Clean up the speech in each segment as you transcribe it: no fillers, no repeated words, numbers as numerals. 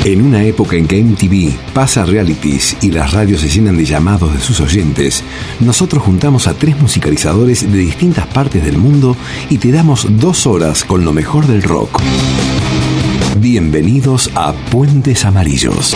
En una época en que MTV pasa realities y las radios se llenan de llamados de sus oyentes, nosotros juntamos a 3 musicalizadores de distintas partes del mundo y te damos 2 horas con lo mejor del rock. Bienvenidos a Puentes Amarillos.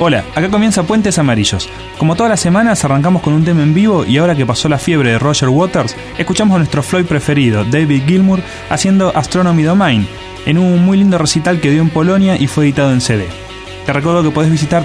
Hola, acá comienza Puentes Amarillos. Como todas las semanas arrancamos con un tema en vivo y ahora que pasó la fiebre de Roger Waters, escuchamos a nuestro Floyd preferido, David Gilmour, haciendo Astronomy Domain, en un muy lindo recital que dio en Polonia y fue editado en CD. Te recuerdo que podés visitar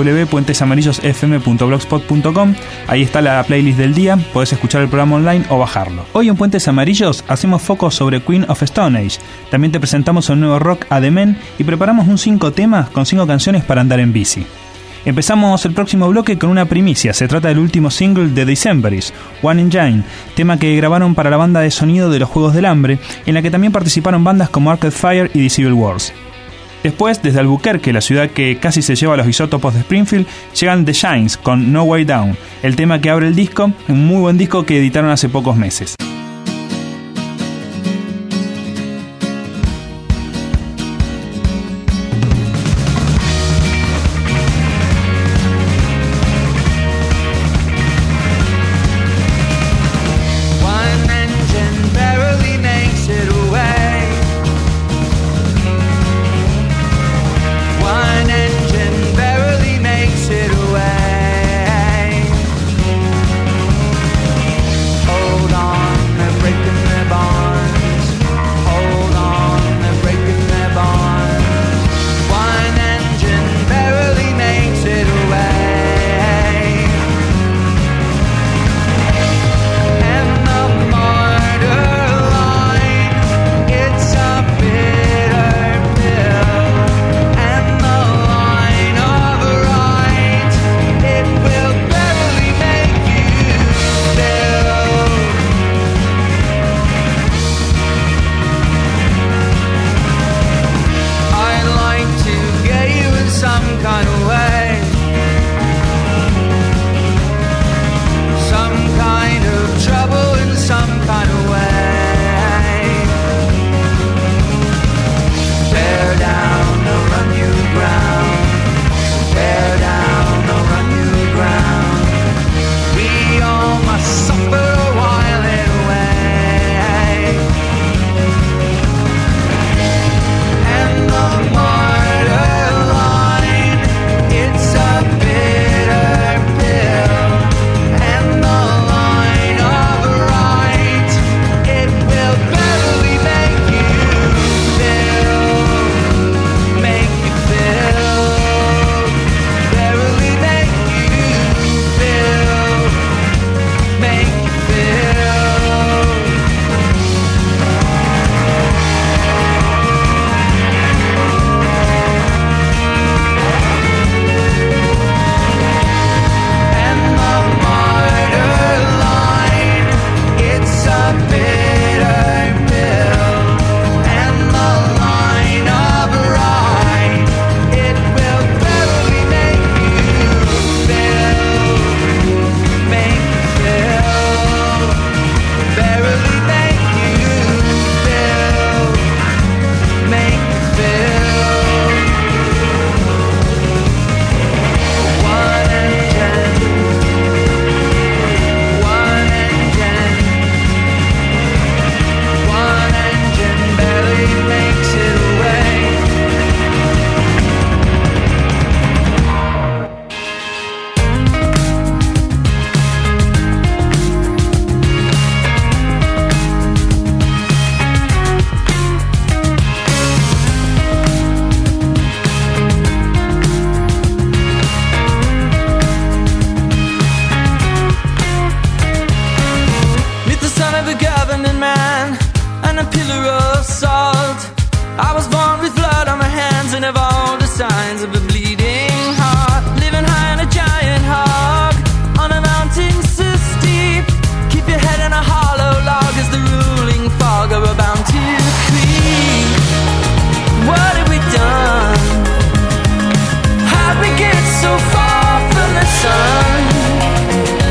www.puentesamarillosfm.blogspot.com. Ahí está la playlist del día, podés escuchar el programa online o bajarlo. Hoy en Puentes Amarillos hacemos foco sobre Queen of Stone Age. También te presentamos un nuevo rock a The Men y preparamos un 5 temas con 5 canciones para andar en bici. Empezamos el próximo bloque con una primicia. Se trata del último single de Decemberist, One Engine, tema que grabaron para la banda de sonido de los Juegos del Hambre, en la que también participaron bandas como Arcade Fire y The Civil Wars. Después, desde Albuquerque, la ciudad que casi se lleva a los isótopos de Springfield, llegan The Shines con No Way Down, el tema que abre el disco, un muy buen disco que editaron hace pocos meses.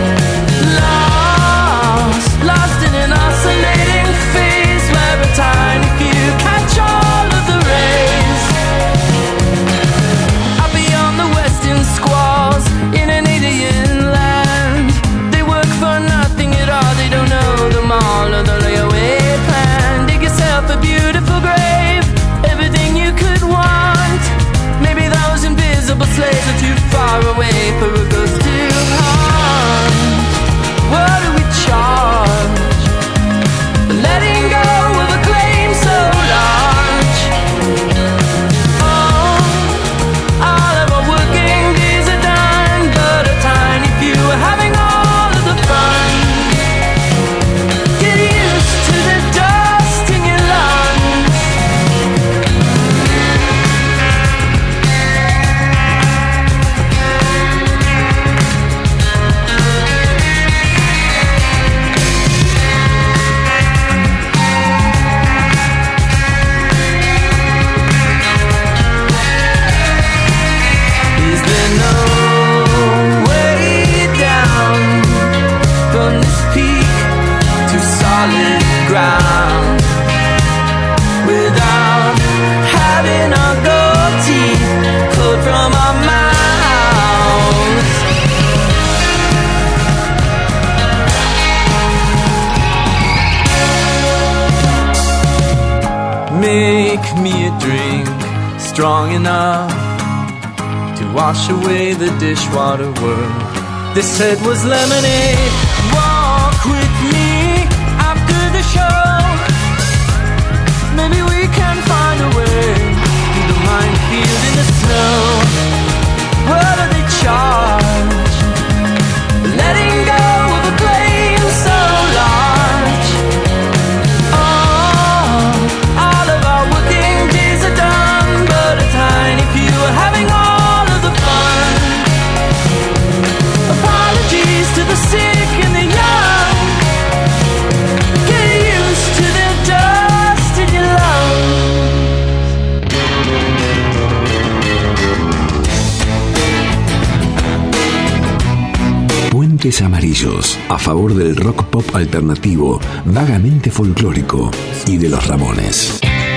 Lost in an oscillating phase where time solid ground without having our gold teeth pulled from our mouths. Make me a drink strong enough to wash away the dishwater world. This head was lemonade. Walk with me after the show. Maybe we can find a way through the minefield in the snow. What do they charge? Letting go of a claim so large. Oh, all of our working days are done, but a tiny few are having all of the fun. Apologies to the sick and the young. Get used to the dust in your lungs. Puentes Amarillos, a favor del rock pop alternativo, vagamente folclórico y de los Ramones.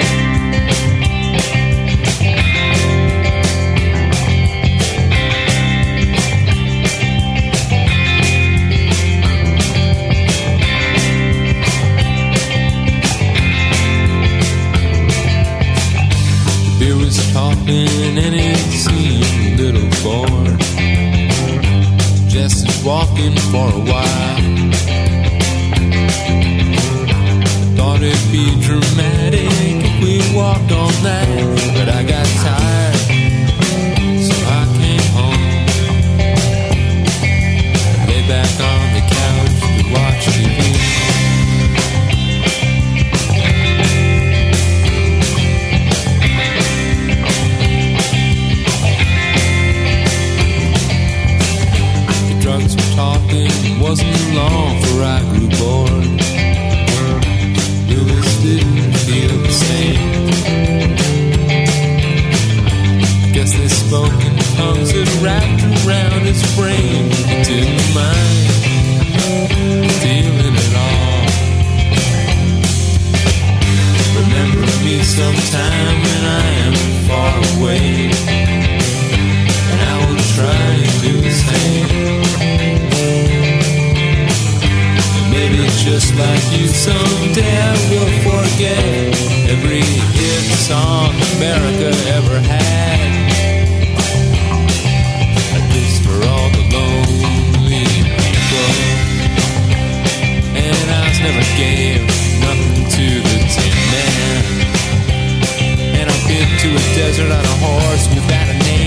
There was talking and it seemed a little bored. Just walking for a while. Thought it'd be dramatic if we walked all night, but I got tired, so I came home. Lay back on the couch to watch TV. Drugs were talking, it wasn't long before I grew bored. Lewis didn't feel the same. I guess they spoke in tongues that wrapped around his brain. He didn't mind feeling it all. Remember me sometime when I am far away, and I will try and do the same. Maybe just like you, someday I will forget every hit song America ever had. Just for all the lonely people. And I never gave nothing to the Tin Man. And I've been to a desert on a horse without a name.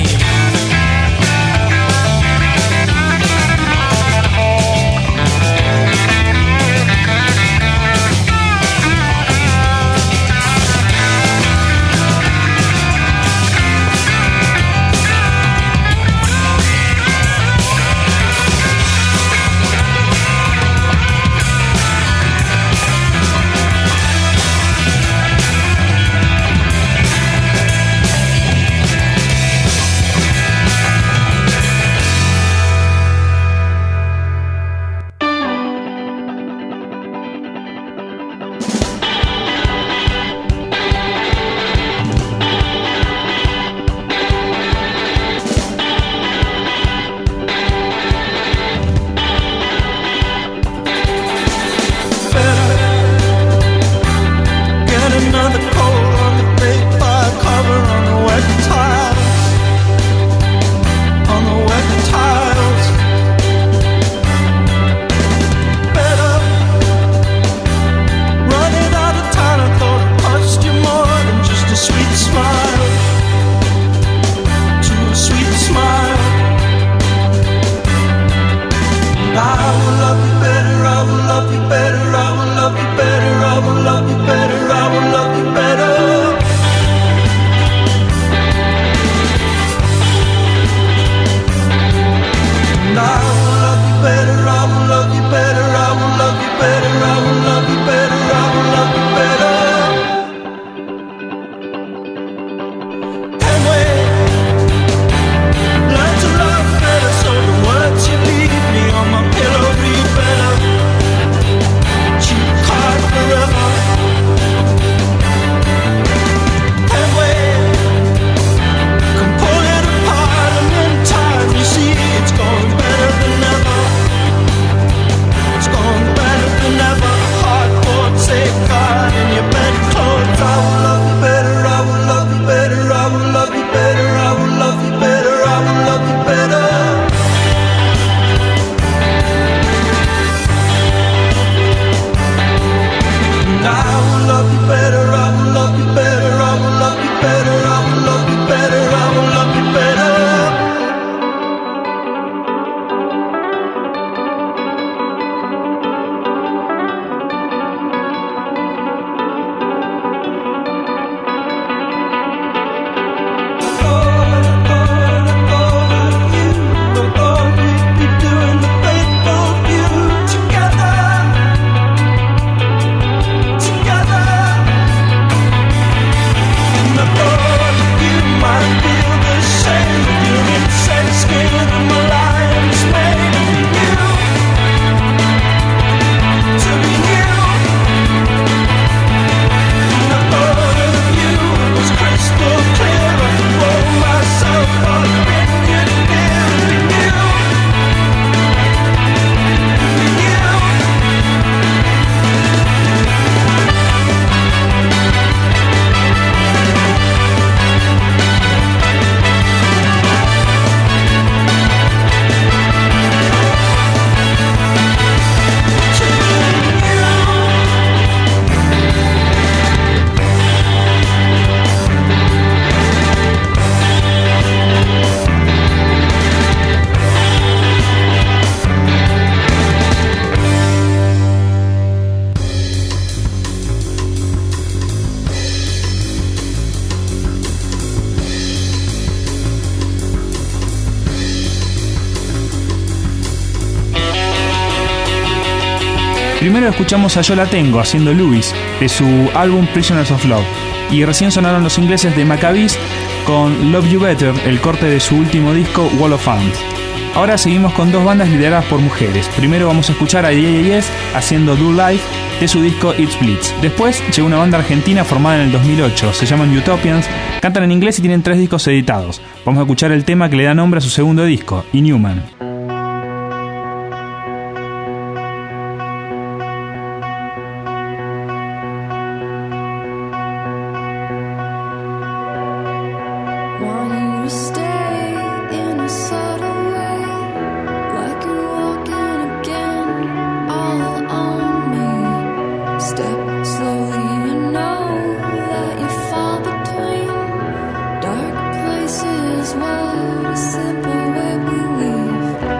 Caught Primero escuchamos a Yo La Tengo haciendo Louis de su álbum Prisoners of Love, y recién sonaron los ingleses de Maccabees con Love You Better, el corte de su último disco Wall of Fame. Ahora seguimos con dos bandas lideradas por mujeres. Primero vamos a escuchar a Yeah Yeah Yes haciendo Do Life de su disco It's Blitz. Después llegó una banda argentina formada en el 2008, se llaman Utopians, cantan en inglés y tienen 3 discos editados. Vamos a escuchar el tema que le da nombre a su segundo disco, Inhuman. What a simple way we live.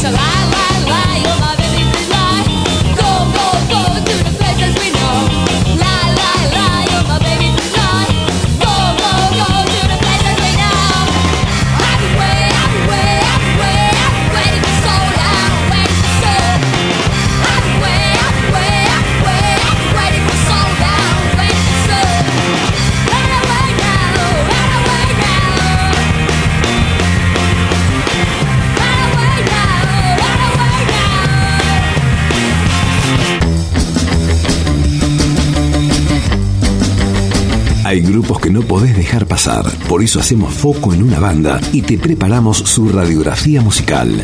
Hay grupos que no podés dejar pasar, por eso hacemos foco en una banda y te preparamos su radiografía musical.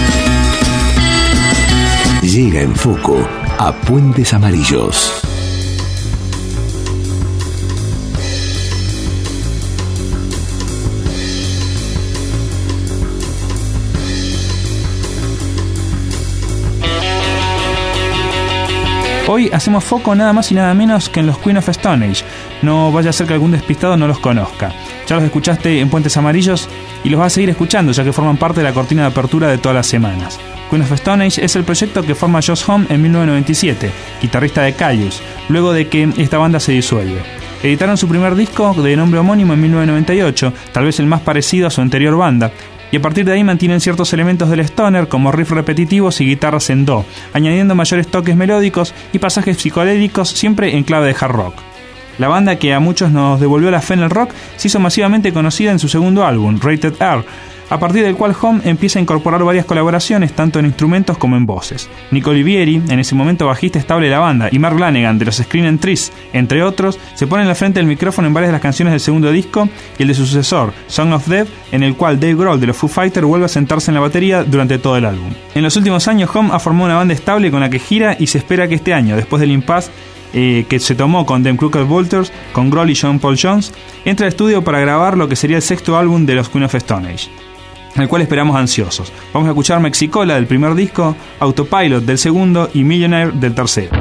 Llega en Foco a Puentes Amarillos. Hoy hacemos foco nada más y nada menos que en los Queen of Stone Age. No vaya a ser que algún despistado no los conozca. Ya los escuchaste en Puentes Amarillos y los vas a seguir escuchando, ya que forman parte de la cortina de apertura de todas las semanas. Queen of Stone Age es el proyecto que forma Josh Homme en 1997, guitarrista de Kyuss, luego de que esta banda se disuelve. Editaron su primer disco de nombre homónimo en 1998, tal vez el más parecido a su anterior banda, y a partir de ahí mantienen ciertos elementos del stoner como riffs repetitivos y guitarras en do, añadiendo mayores toques melódicos y pasajes psicodélicos siempre en clave de hard rock. La banda, que a muchos nos devolvió la fe en el rock, se hizo masivamente conocida en su segundo álbum, Rated R, a partir del cual Homme empieza a incorporar varias colaboraciones tanto en instrumentos como en voces. Nick Olivieri, en ese momento bajista estable de la banda, y Mark Lanegan de los Screaming Trees, entre otros, se ponen al frente del micrófono en varias de las canciones del segundo disco y el de su sucesor, Song of Death, en el cual Dave Grohl de los Foo Fighters vuelve a sentarse en la batería durante todo el álbum. En los últimos años Homme ha formado una banda estable con la que gira y se espera que este año, después del impasse que se tomó con Them Crooked Vultures, con Grohl y John Paul Jones, entra al estudio para grabar lo que sería el sexto álbum de los Queen of Stone Age, el cual esperamos ansiosos. Vamos a escuchar Mexicola del primer disco, Autopilot del segundo y Millionaire del tercero.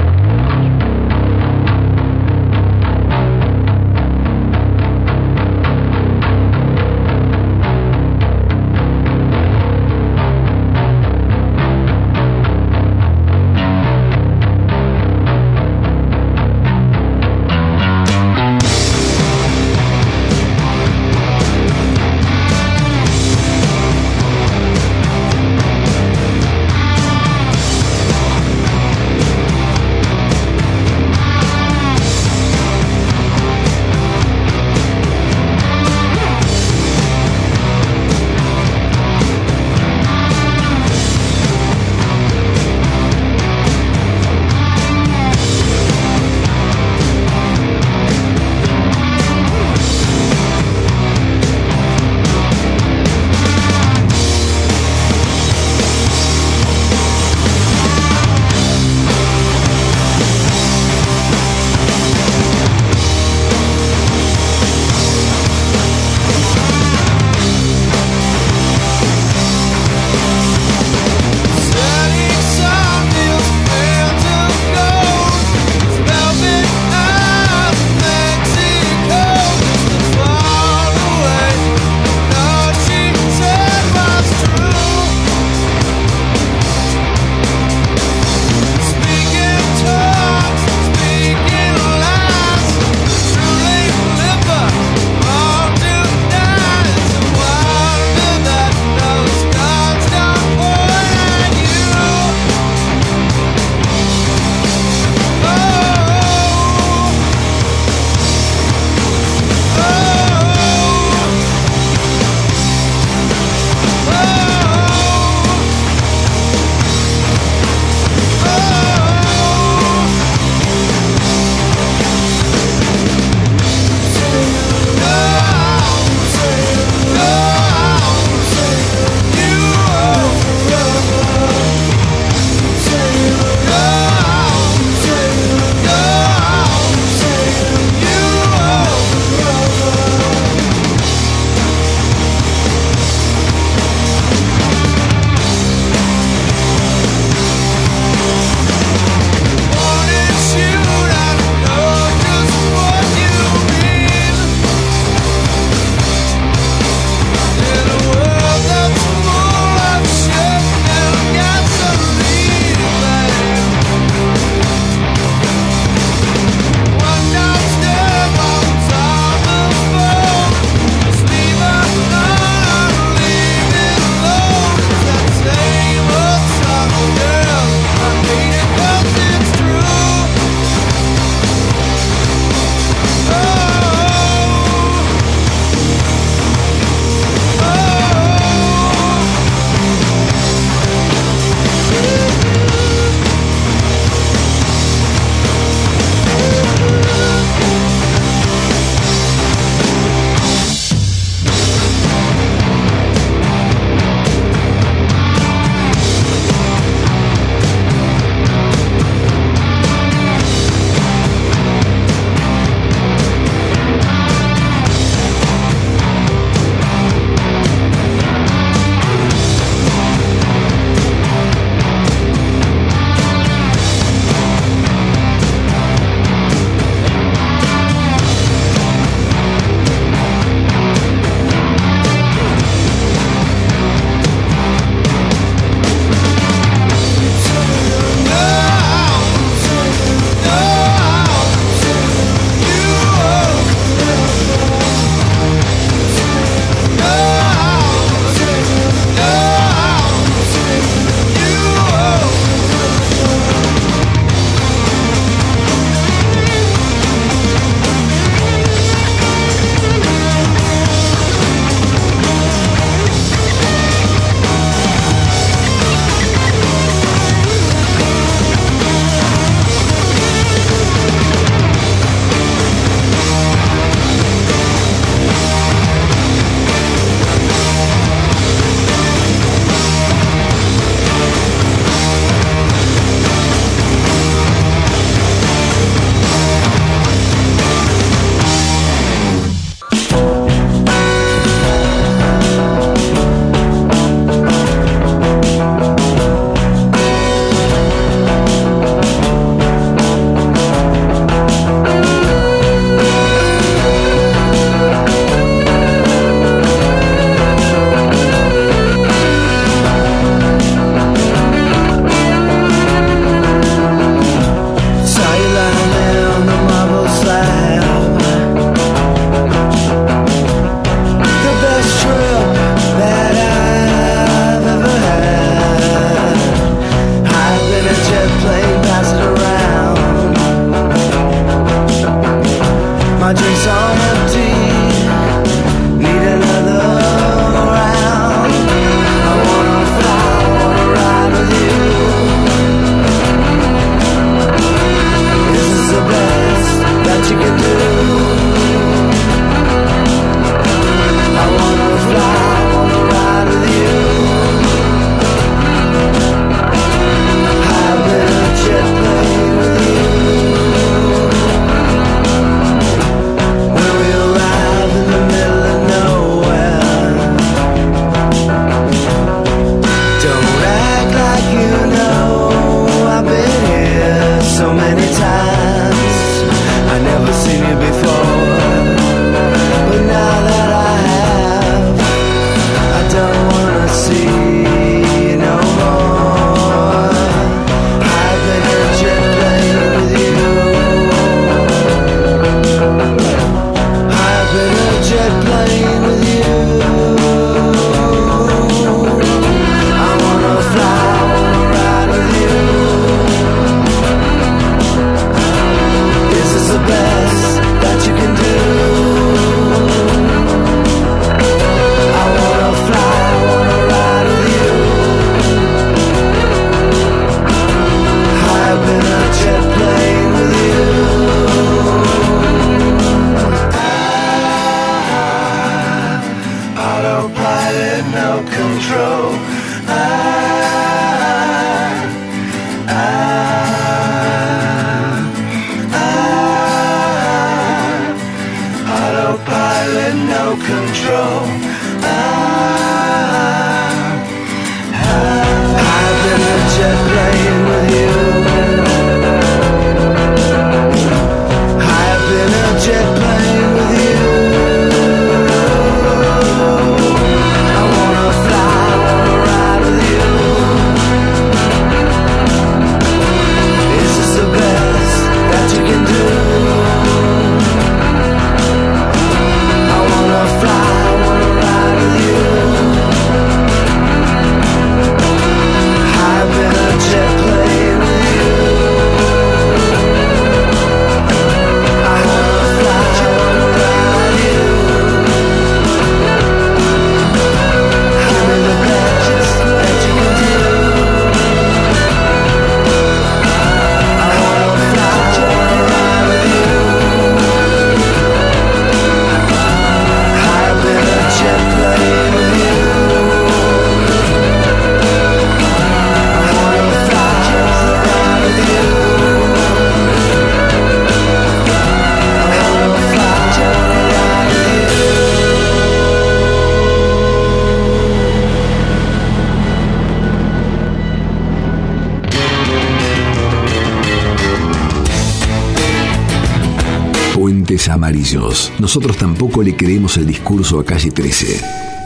Puentes Amarillos. Nosotros tampoco le creemos el discurso a Calle 13.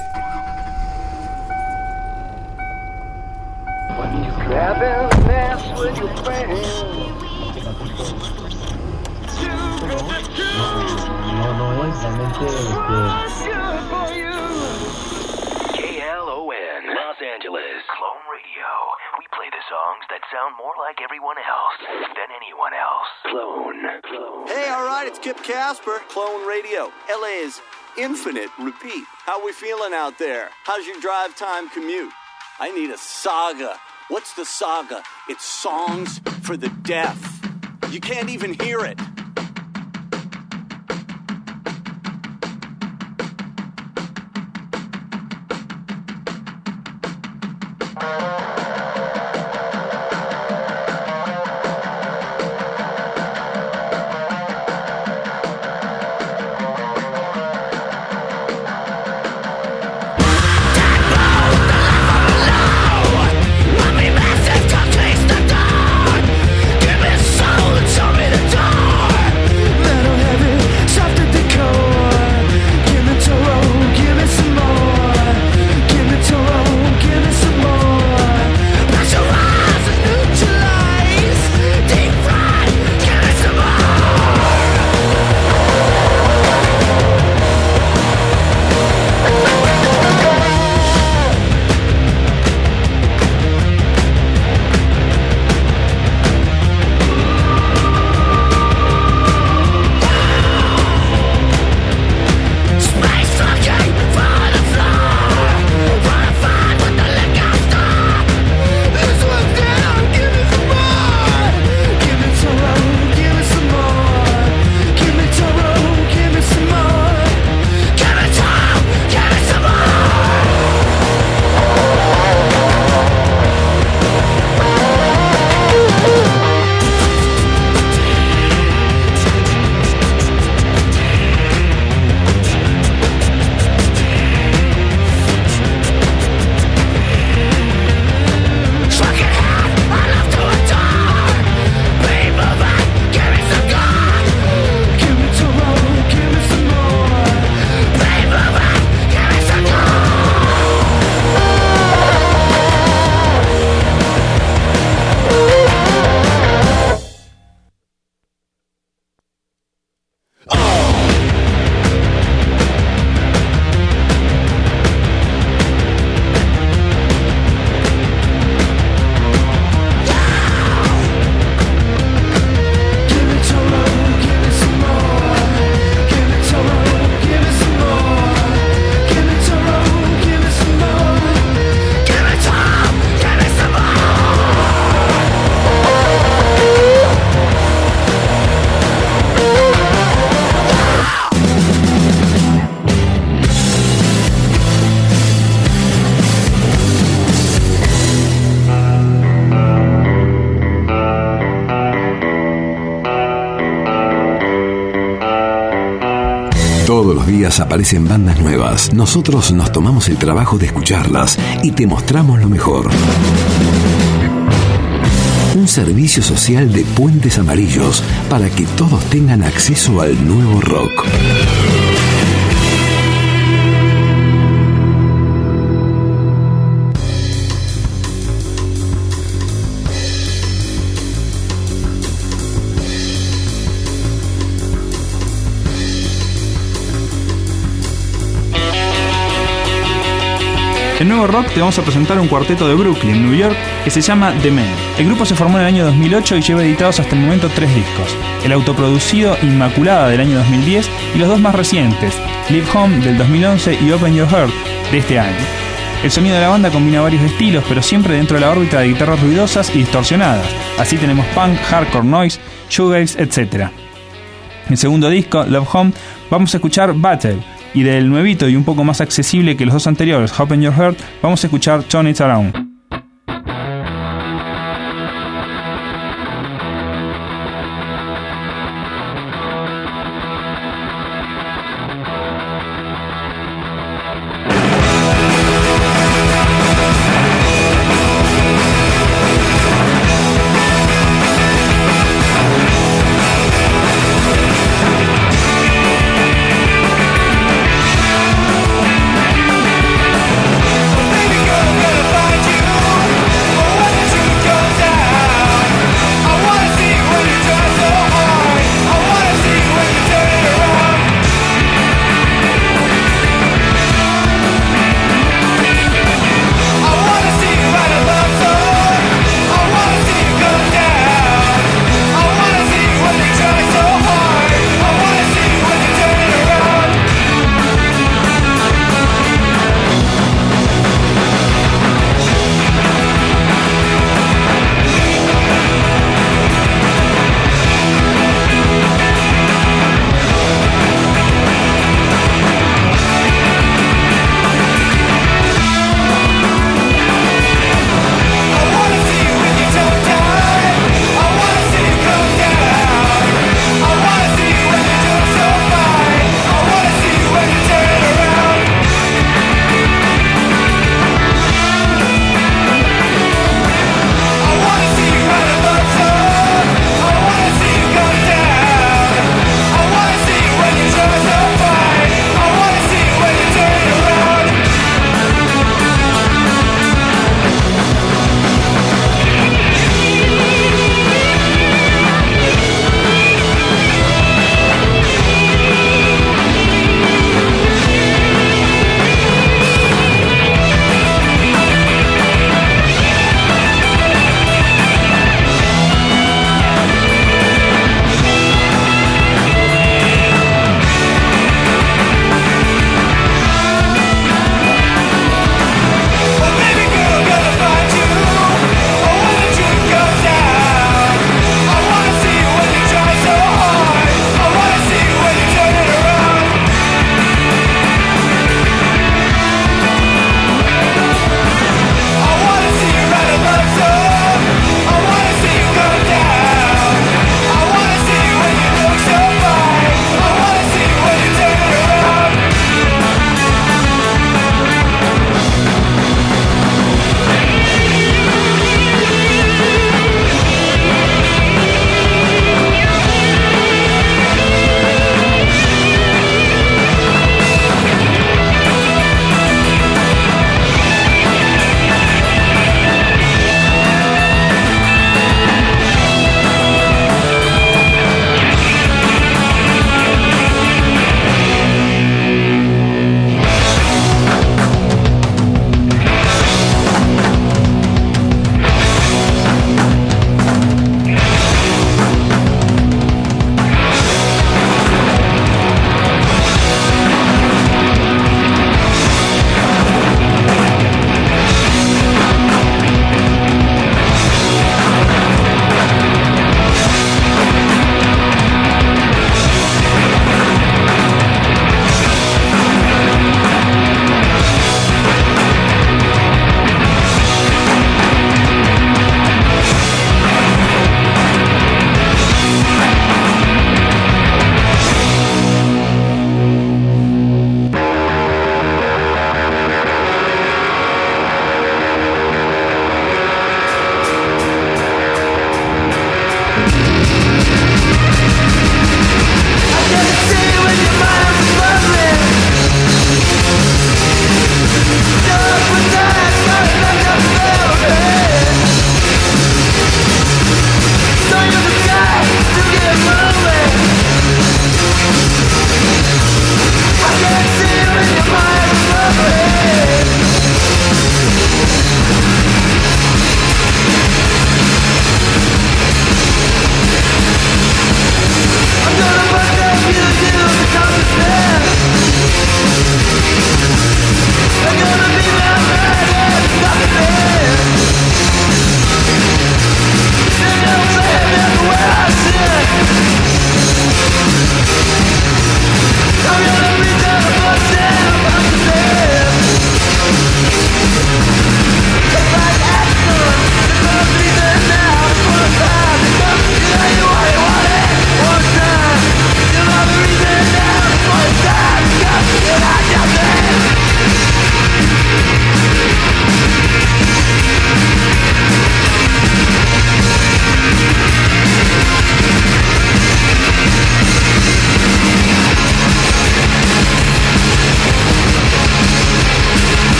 Casper, Clone Radio. LA is infinite. Repeat. How we feeling out there? How's your drive time commute? I need a saga. What's the saga? It's songs for the deaf. You can't even hear it. Todos los días aparecen bandas nuevas. Nosotros nos tomamos el trabajo de escucharlas y te mostramos lo mejor. Un servicio social de Puentes Amarillos para que todos tengan acceso al nuevo rock. En Nuevo Rock te vamos a presentar un cuarteto de Brooklyn, New York, que se llama The Men. El grupo se formó en el año 2008 y lleva editados hasta el momento 3 discos. El autoproducido Inmaculada del año 2010 y los dos más recientes, Live Home del 2011 y Open Your Heart de este año. El sonido de la banda combina varios estilos, pero siempre dentro de la órbita de guitarras ruidosas y distorsionadas. Así tenemos punk, hardcore noise, shoegaze, etc. En el segundo disco, Love Home, vamos a escuchar Battle. Y del nuevito y un poco más accesible que los dos anteriores, Open Your Heart, vamos a escuchar Turn It Around.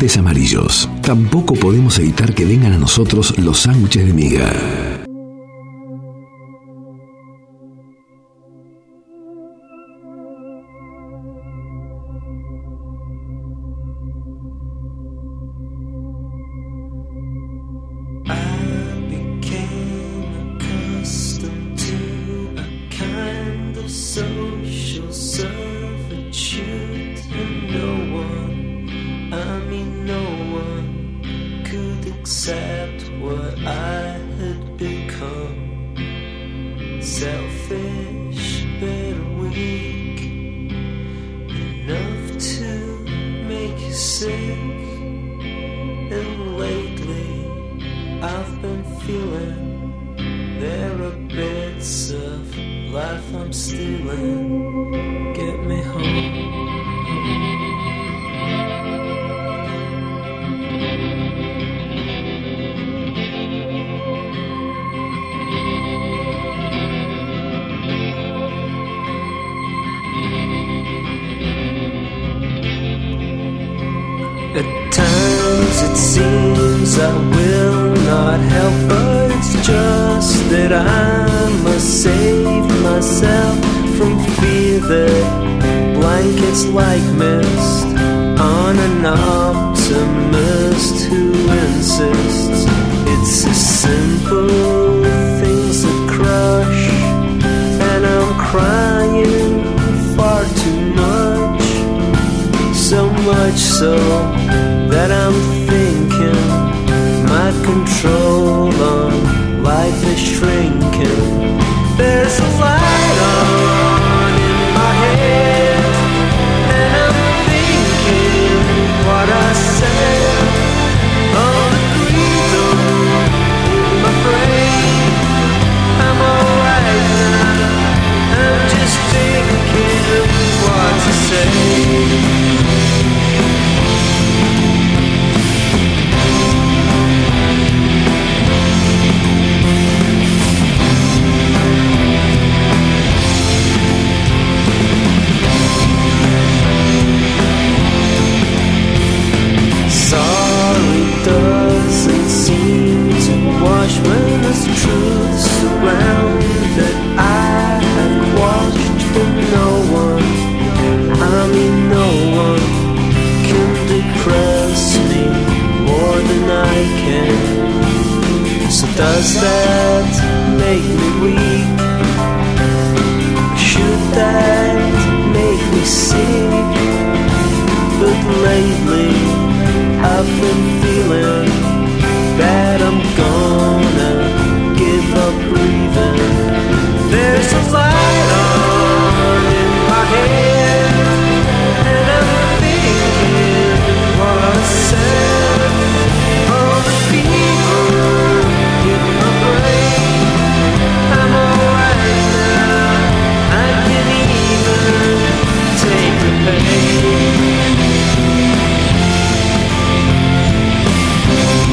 puentes amarillos. Tampoco podemos evitar que vengan a nosotros los sándwiches de miga. Take the pain.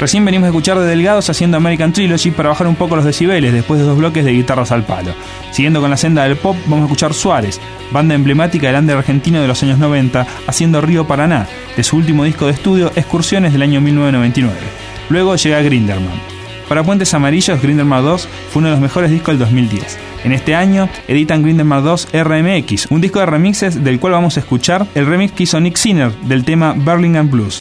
Recién venimos a escuchar de Delgados haciendo American Trilogy para bajar un poco los decibeles después de 2 bloques de guitarras al palo. Siguiendo con la senda del pop, vamos a escuchar Suárez, banda emblemática del under argentino de los años 90, haciendo Río Paraná, de su último disco de estudio, Excursiones, del año 1999. Luego llega Grinderman. Para Puentes Amarillos, Grinderman 2 fue uno de los mejores discos del 2010. En este año editan Grinderman 2 RMX, un disco de remixes del cual vamos a escuchar el remix que hizo Nick Sinner del tema Burlingame Blues.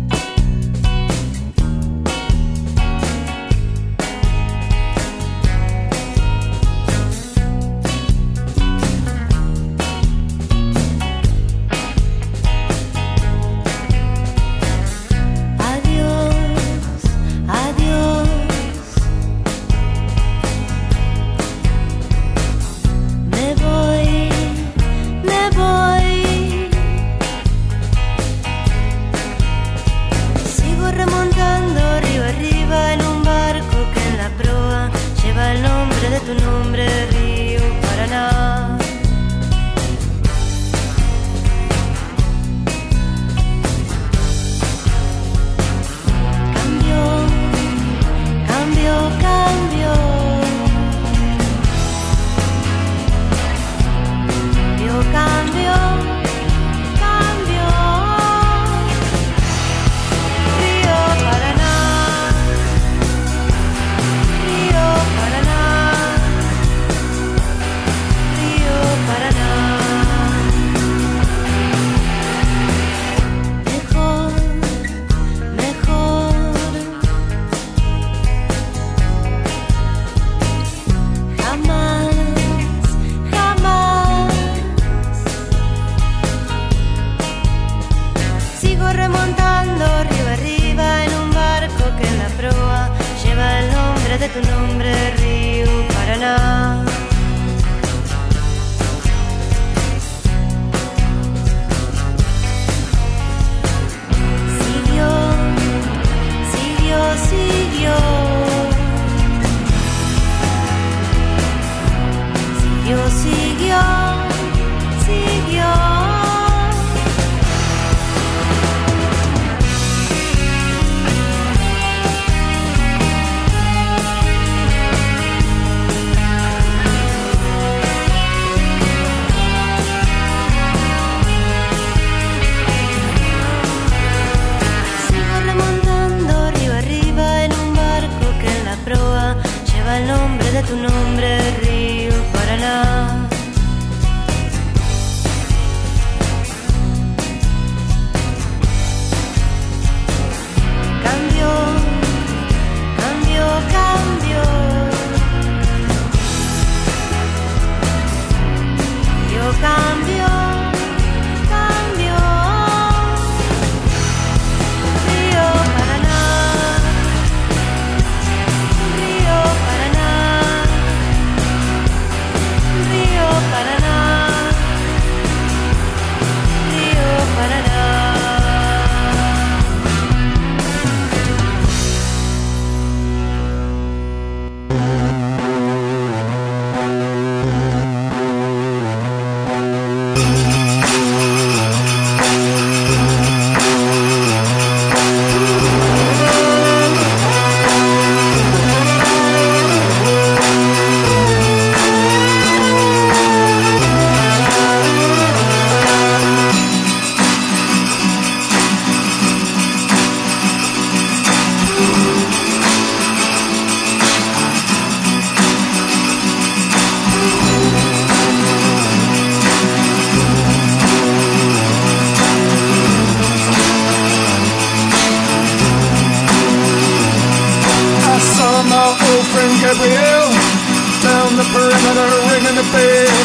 Gabrielle, down the perimeter ringing the bell.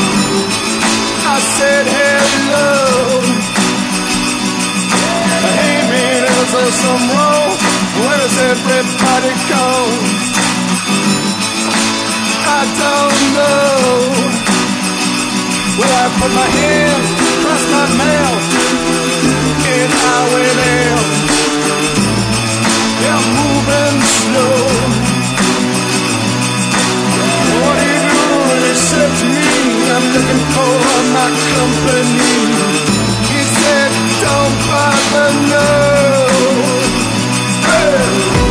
I said hello. Hey man, is there some wrong? Where's everybody gone? I don't know. Well, I put my hand across my mouth and I went out. Yeah, I'm moving slow. What are you doing? He said to me, I'm looking for my company. He said, don't bother, no. Hey.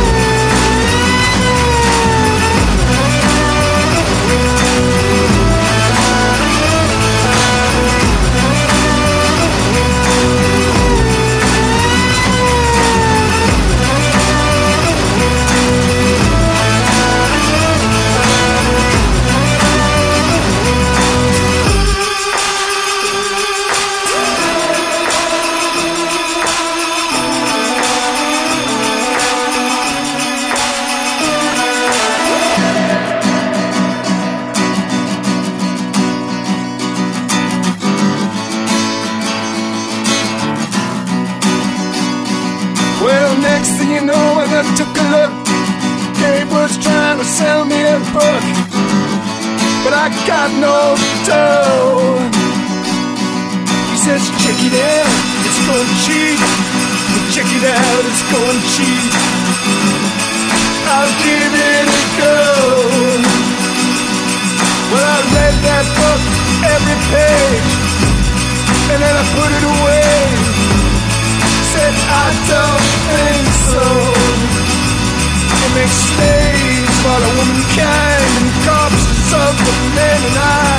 sell me a book, but I got no dough. He says, check it out, it's going cheap. Check it out, it's going cheap. I'll give it a go. Well, I read that book, every page, and then I put it away. Said, I don't think so. It makes slaves for the womankind and corpses of the men, and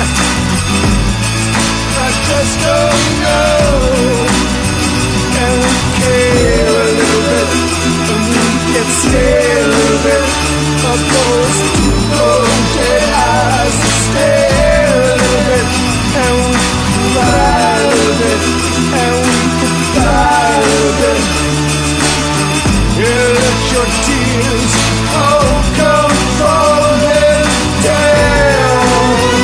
I just don't know. And we care a little bit, and we get scared a little bit of those two golden dead eyes that stare a little bit, and we cry a little bit, and we could die a little bit. Yeah, let your tears all come falling down.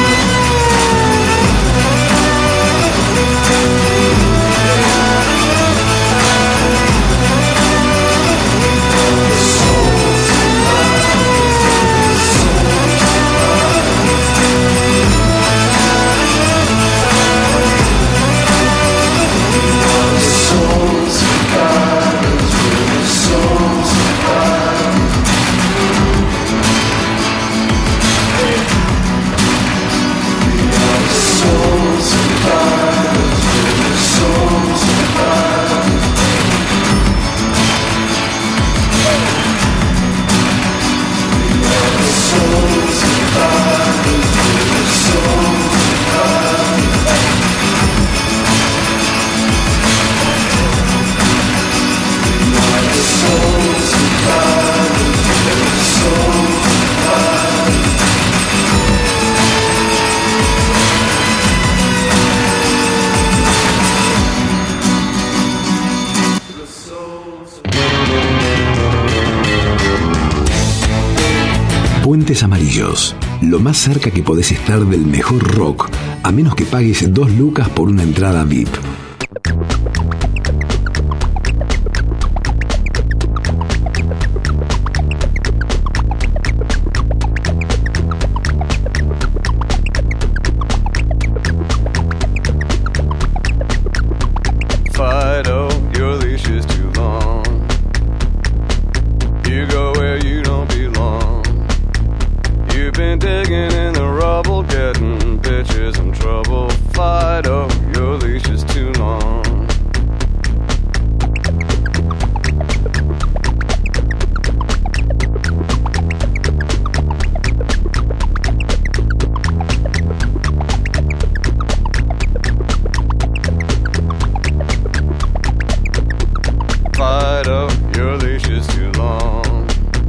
Puentes Amarillos, lo más cerca que podés estar del mejor rock, a menos que pagues 2 lucas por una entrada VIP. Fido, your leash is too long. You go where you don't belong. You've been digging in the rubble, getting bitches in trouble. Fido, your leash is too long. Fido, your leash is too long.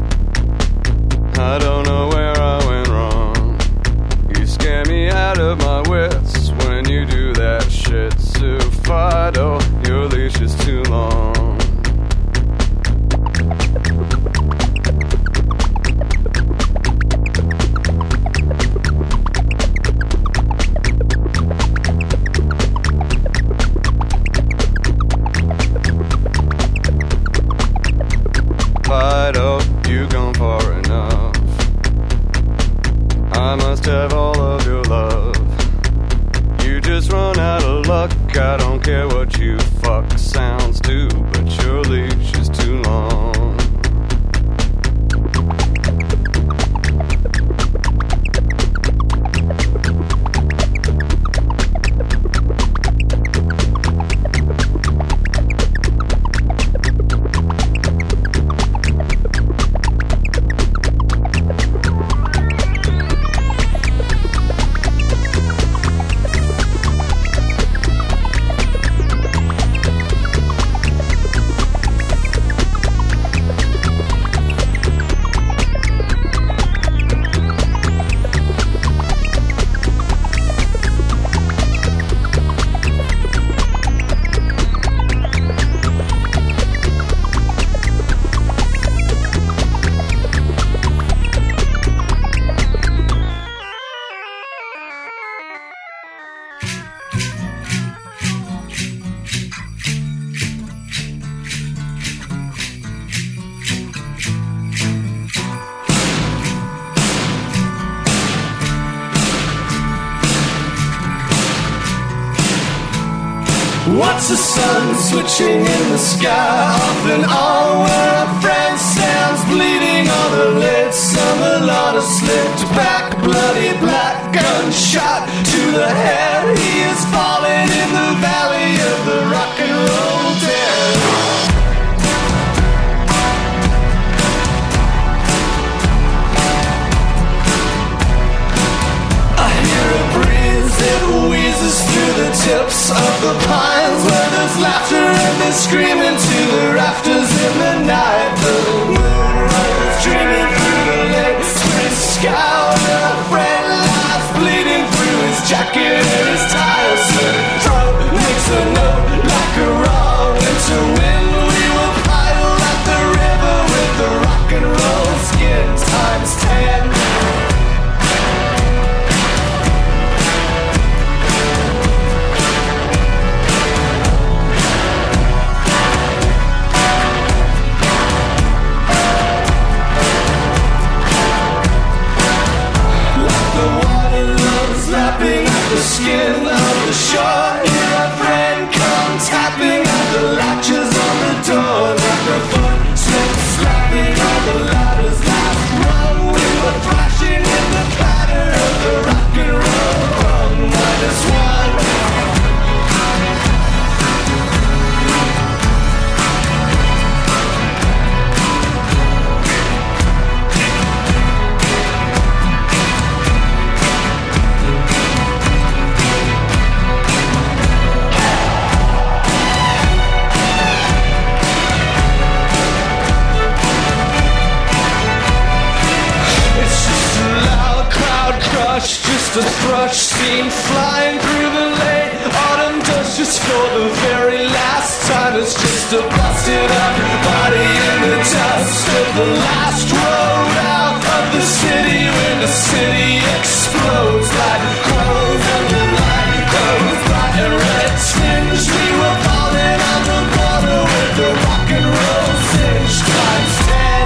I don't know where I went wrong. You scare me out of my wits when you do that shit. So Fido, your leash is too long. Fido, you gone far enough. I must have all of your love. You just run out of luck. I don't care what you fuck sounds do, but your leash is too long. Watch the sun switching in the sky, off and on where our friend stands, bleeding on the late summer lawn, slipped back, bloody black gunshot to the head. He is falling in the valley of the rock and roll dead. I hear a breeze that wheezes through the tips of the pines, where there's laughter and there's screaming to the rafters in the night. The moon is dreaming through the late spring sky, where a friend lies bleeding through his jacket and his tires. Throat makes a note like a raw winter wind. We will pile at the river with the rock and roll skin times 10. Lapping at the skin of the shore, hear a friend come tapping at the latches on the door. Like a footstep slapping on the ladder's last rung, we were thrashing in the clatter of the rock and roll run. -1. Just a thrush seen flying through the late autumn dust, just for the very last time. It's just a busted up body in the dust of the last road out of the city, when the city explodes like crows and the light grows bright and red tinged. We were falling on the border with the rock and roll cinch times 10.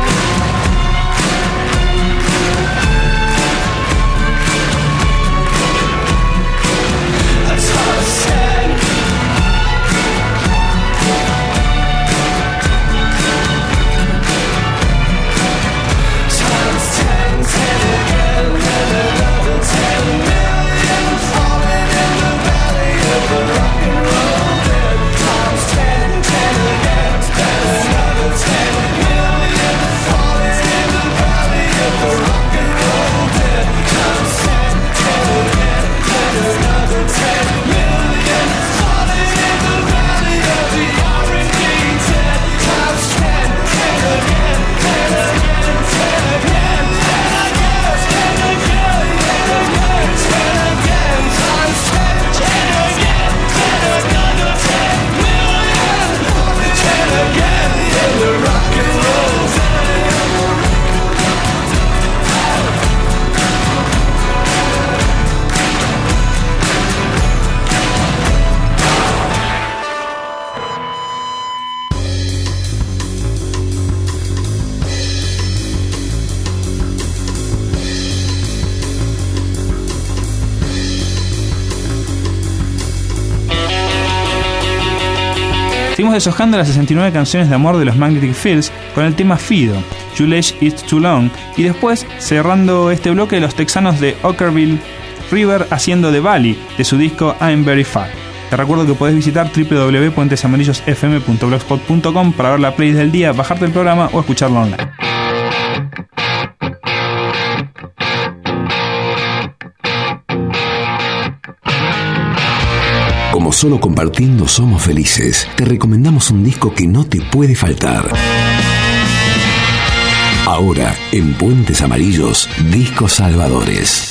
Seguimos deshojando las 69 canciones de amor de los Magnetic Fields con el tema Fido, You Let It Too Long, y después cerrando este bloque los texanos de Okkervil River haciendo The Valley de su disco I'm Very Far. Te recuerdo que podés visitar www.puentesamarillosfm.blogspot.com para ver la playlist del día, bajarte el programa o escucharlo online. Como solo compartiendo somos felices, te recomendamos un disco que no te puede faltar. Ahora, en Puentes Amarillos, Discos Salvadores.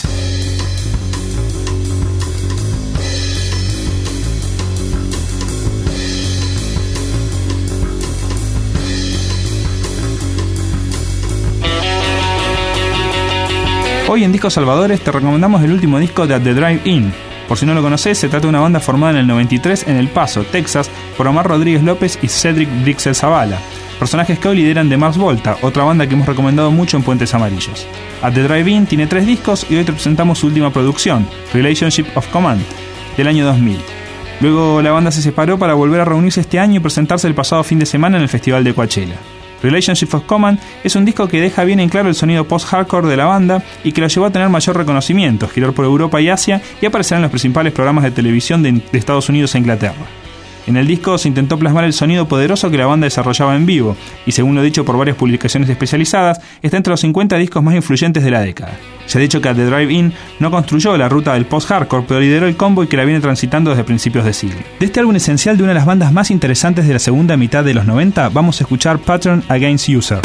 Hoy en Discos Salvadores te recomendamos el último disco de At The Drive-In. Por si no lo conoces, se trata de una banda formada en el 93 en El Paso, Texas, por Omar Rodríguez López y Cedric Drixel Zavala, personajes que hoy lideran The Mars Volta, otra banda que hemos recomendado mucho en Puentes Amarillos. At The Drive-In tiene 3 discos y hoy te presentamos su última producción, Relationship of Command, del año 2000. Luego la banda se separó para volver a reunirse este año y presentarse el pasado fin de semana en el Festival de Coachella. Relationship of Command es un disco que deja bien en claro el sonido post-hardcore de la banda y que lo llevó a tener mayor reconocimiento, girar por Europa y Asia y aparecer en los principales programas de televisión de Estados Unidos e Inglaterra. En el disco se intentó plasmar el sonido poderoso que la banda desarrollaba en vivo, y según lo dicho por varias publicaciones especializadas, está entre los 50 discos más influyentes de la década. Se ha dicho que The Drive-In no construyó la ruta del post-hardcore, pero lideró el combo y que la viene transitando desde principios de siglo. De este álbum esencial de una de las bandas más interesantes de la segunda mitad de los 90, vamos a escuchar Pattern Against User.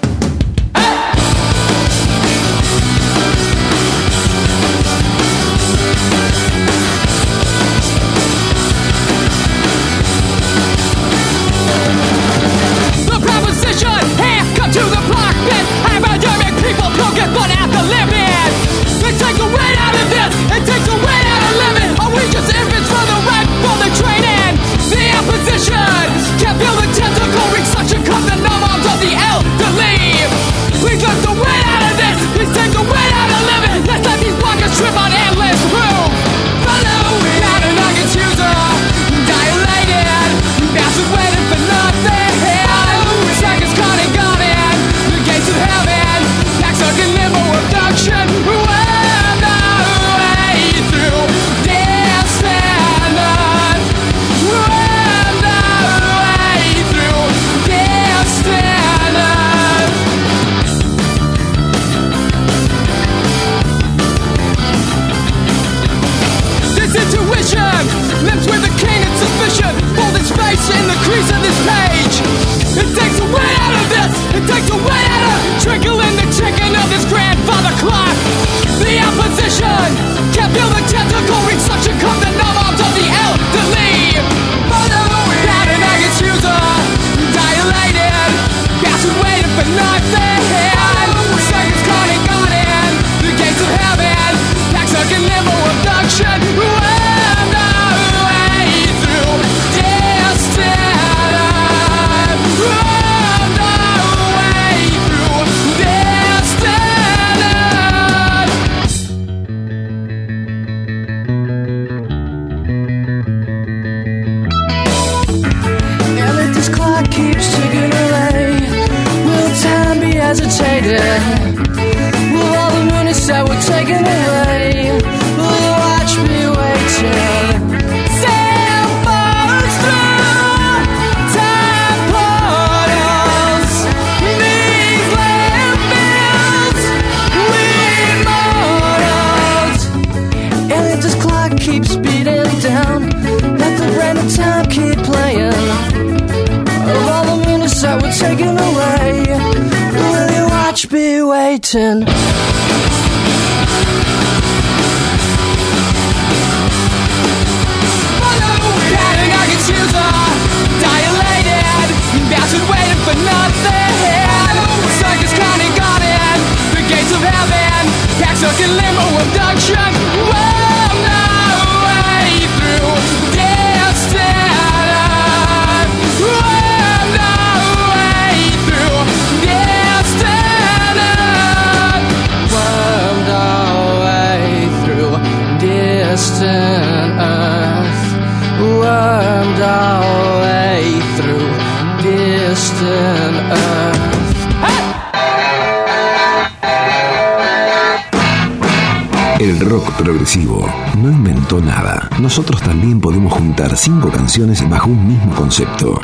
El rock progresivo no inventó nada. Nosotros también podemos juntar 5 canciones bajo un mismo concepto.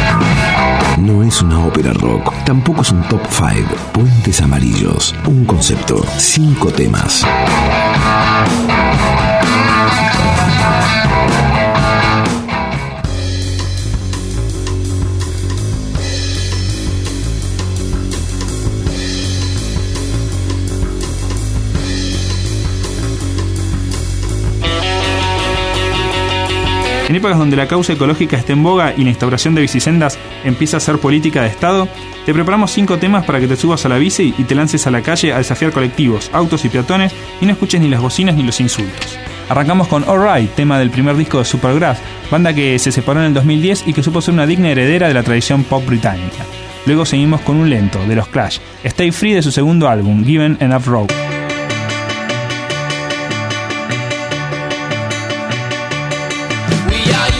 No es una ópera rock, tampoco es un top 5. Puentes amarillos, un concepto, 5 temas. En épocas donde la causa ecológica está en boga y la instauración de bicisendas empieza a ser política de Estado, te preparamos 5 temas para que te subas a la bici y te lances a la calle a desafiar colectivos, autos y peatones y no escuches ni las bocinas ni los insultos. Arrancamos con Alright, tema del primer disco de Supergrass, banda que se separó en el 2010 y que supo ser una digna heredera de la tradición pop británica. Luego seguimos con un lento, de los Clash, Stay Free de su segundo álbum, Given Enough Rope. We are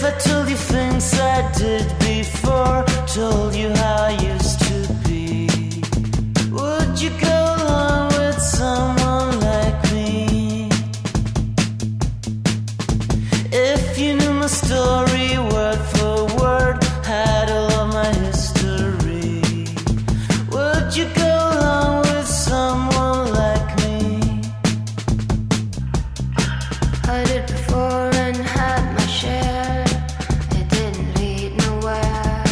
I told you things I did before, told you how I used to be. Would you go along with someone like me? If you knew my story word for word, had all of my history, would you go along with someone like me? I did before and had my share. It didn't lead nowhere.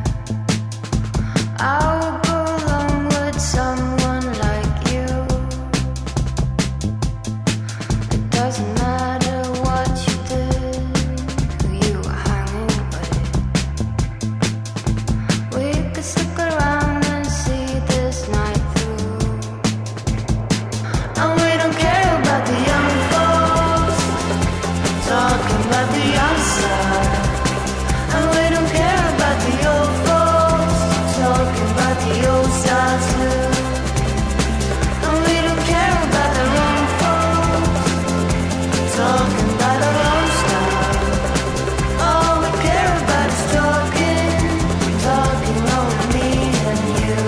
I would go along with someone like you. It doesn't matter what you did, who you were hanging with. We could stick around and see this night through. And we don't care about the young folks talking about the outside. And we don't care about the old folks talking about the old style too. And we don't care about the wrong folks talking about our own style. All we care about is talking, talking only me and you.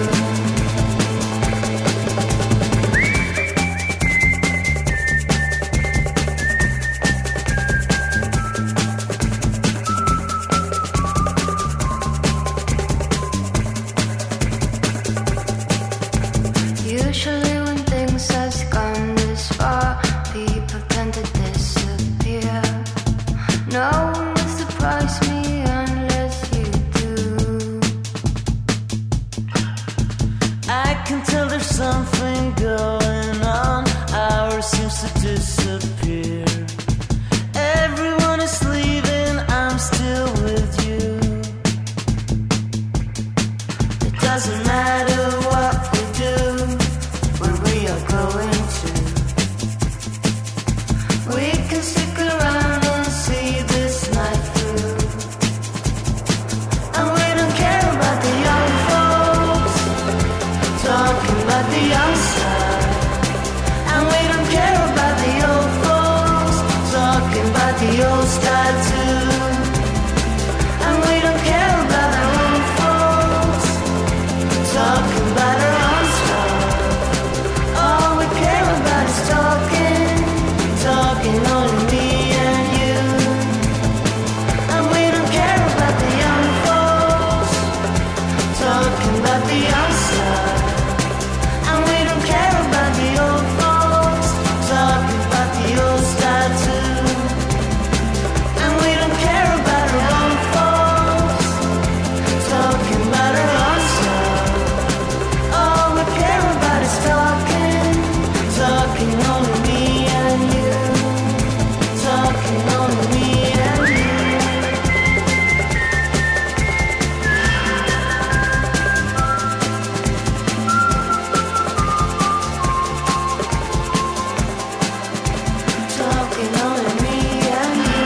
Usually when things has gone this far, people tend to disappear. No one will surprise me unless you do. I can tell there's something going on. Ours seems to disappear. Everyone is leaving, I'm still with you. It doesn't matter what we do, where we are going to. We can stick around and see this night through. And we don't care about the young folks talking about the outside. And we don't care about the old folks talking about the old style too. And we don't care about our own folks talking about our own style. All we care about is talking, talking only me and you. And we don't care about the young folks talking about the outside. And we don't care about the old folks talking about the old style too. And we don't care about our own folks talking about our own style. All we care about is talking, talking only me and you. Talking only me and you. Talking only me and you.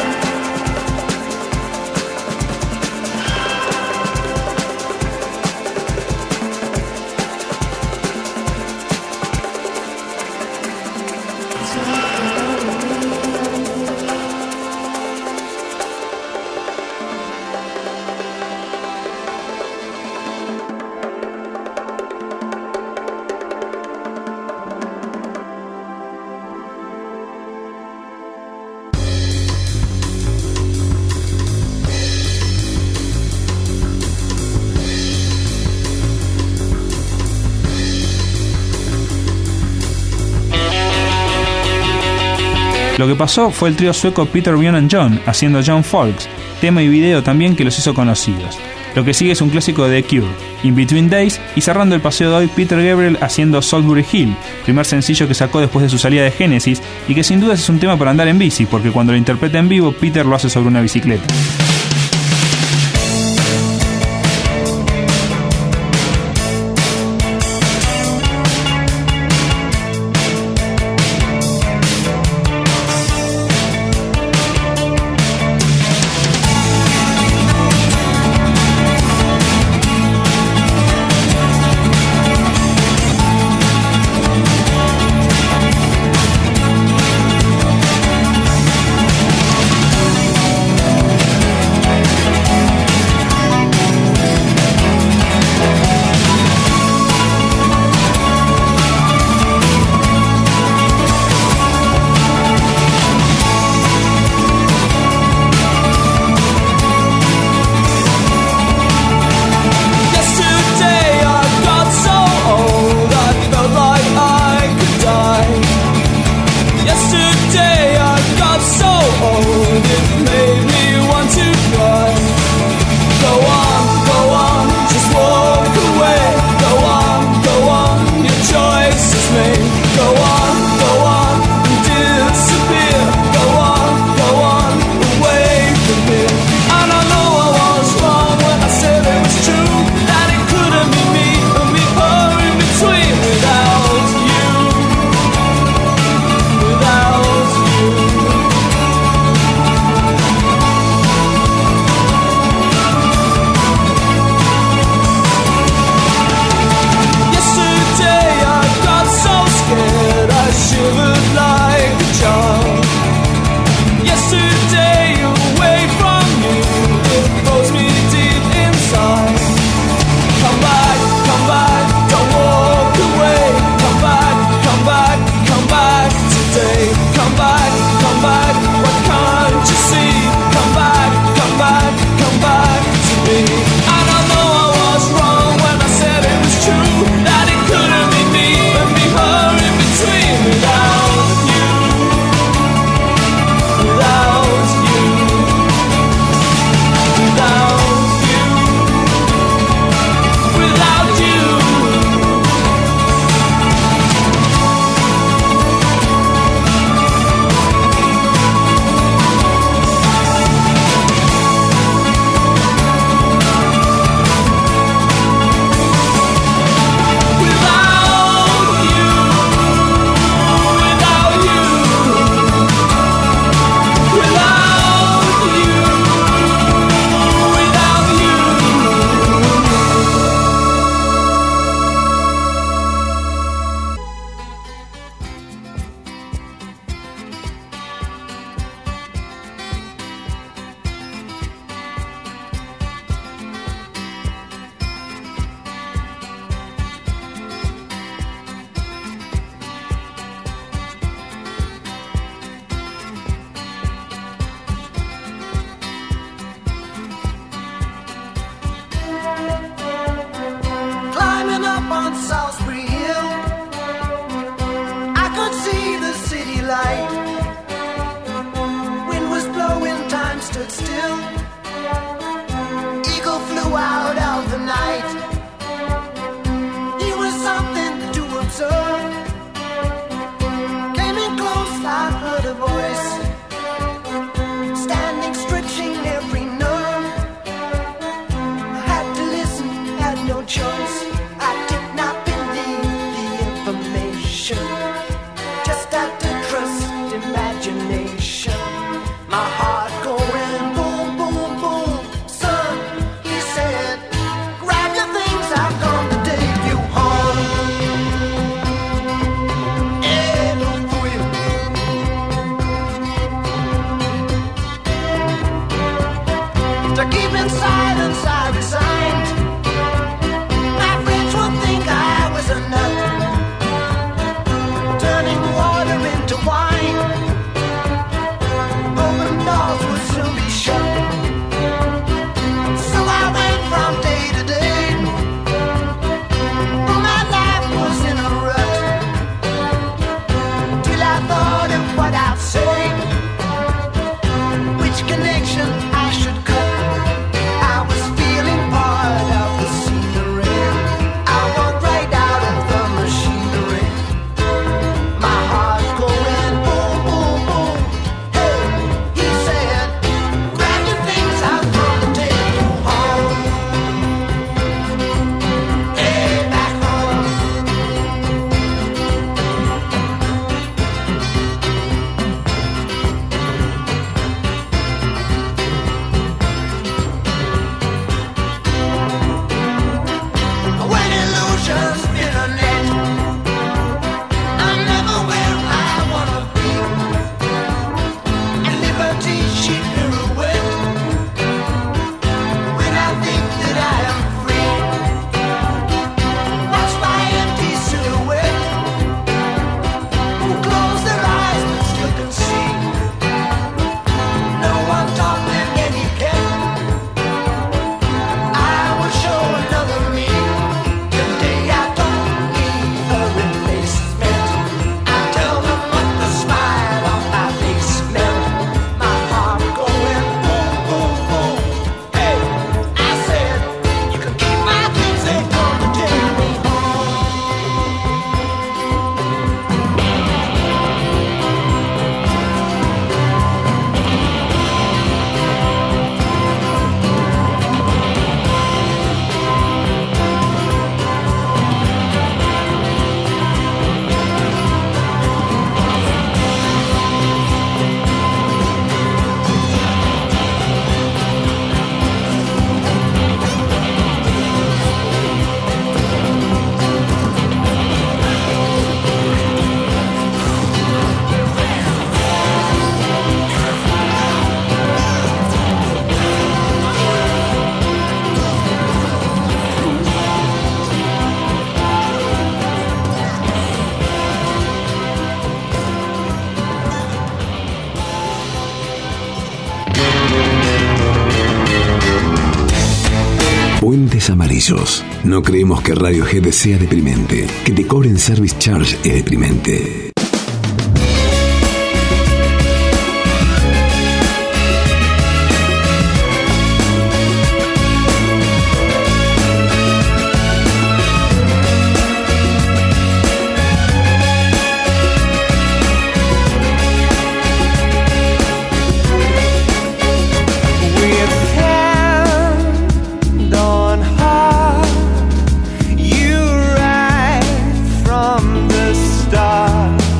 Lo que pasó fue el trío sueco Peter, Björn and John haciendo Young Folks, tema y video también que los hizo conocidos. Lo que sigue es un clásico de The Cure, In Between Days, y cerrando el paseo de hoy Peter Gabriel haciendo Salisbury Hill, primer sencillo que sacó después de su salida de Genesis y que sin duda es un tema para andar en bici, porque cuando lo interpreta en vivo Peter lo hace sobre una bicicleta. still. Eagle flew out of the night. He was something to observe. Came in close, I heard a voice, standing, stretching every nerve. I had to listen, had no choice. I did not believe the information. Just had to trust imagination. My heart going boom, boom, boom. Son, he said, grab your things, I've come to take you home. Eh, don't quit. To keep in silence, I resigned. My friends would think I was a nut, turning water into wine. Open doors would soon be shut. So I went from day to day. My life was in a rut, till I thought of what I'd say, which connection I should cut. I was feeling part of the scenery. I walked right out of the machinery. My heart going boom, boom, boom. Hey, he said, grab your things, I've come to take you home. Hey, back home. When illusions in a net, I'm never where I wanna be. And liberty she pirouette. When I think that I am free, watch my empty silhouette, who close their eyes but still can see. No one taught them any etiquette. I will show another me. Today I don't need a replacement. I tell them what the smile on my face meant. My heart going boom, boom, boom. Hey, I said, you can keep my things, they come to take me home. Puentes amarillos. No creemos que Radiohead sea deprimente. Que te cobren service charge es deprimente. With hand on heart, you write from the start.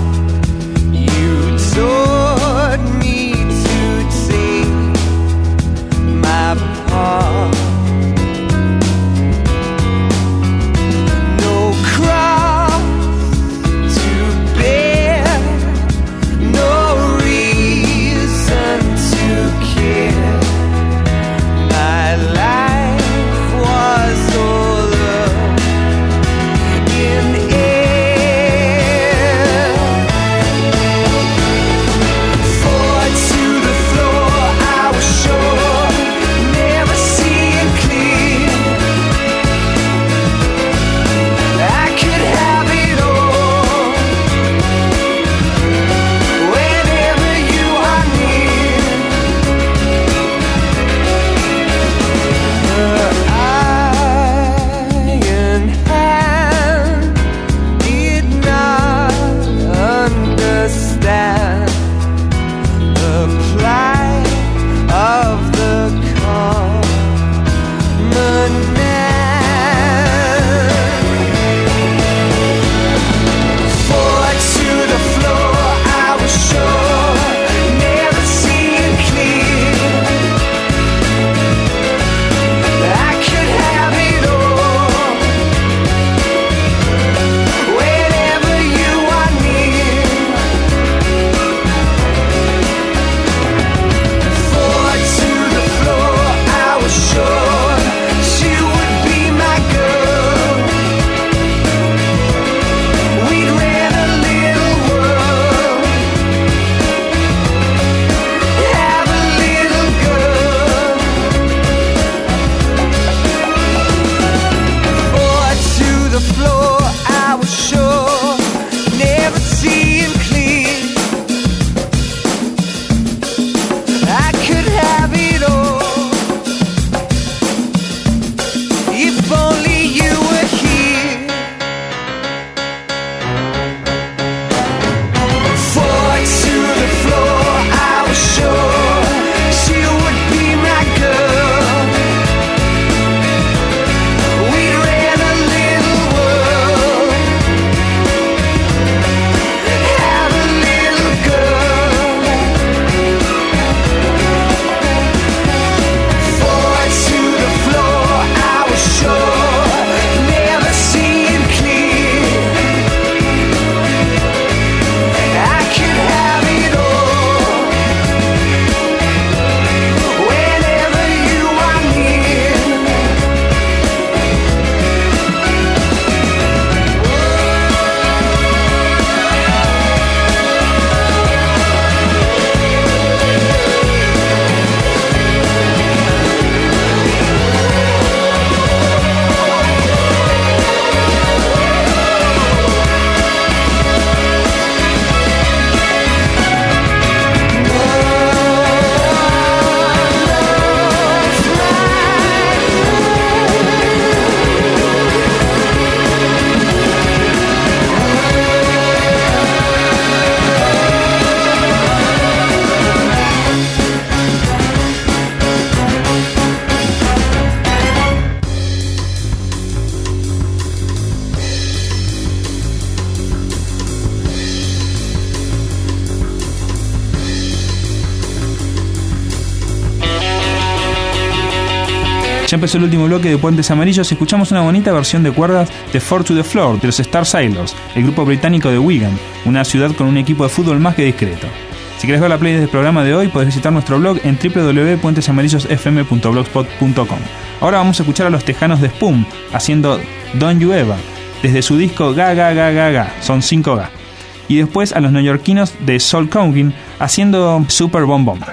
Ya empezó el último bloque de Puentes Amarillos y escuchamos una bonita versión de cuerdas de Four to the Floor de los Star Sailors, el grupo británico de Wigan, una ciudad con un equipo de fútbol más que discreto. Si querés ver la playlist del programa de hoy, podés visitar nuestro blog en www.puentesamarillosfm.blogspot.com. Ahora vamos a escuchar a los tejanos de Spoon haciendo Don't You Ever, desde su disco Ga Ga Ga Ga Ga, son 5 Ga. Y después a los neoyorquinos de Soul Coughing haciendo Super Bomb Bomb.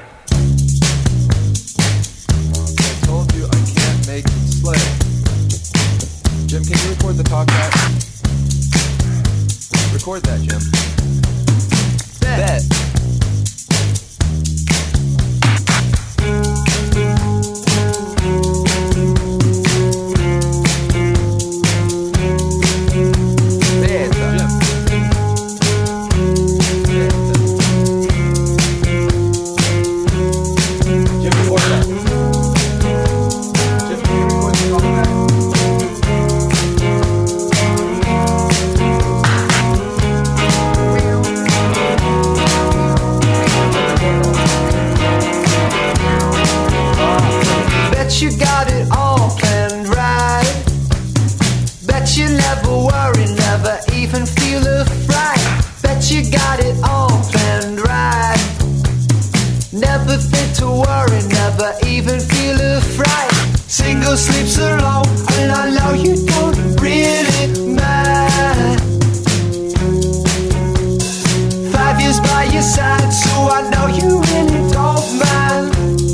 Jim, can you record the talk back? Record that, Jim. Bet. You got it all planned right. Bet you never worry, never even feel a fright. Bet you got it all planned right. Never think to worry, never even feel a fright. Single sleeps alone, and I know you don't really mind. 5 years by your side, so I know you really don't mind.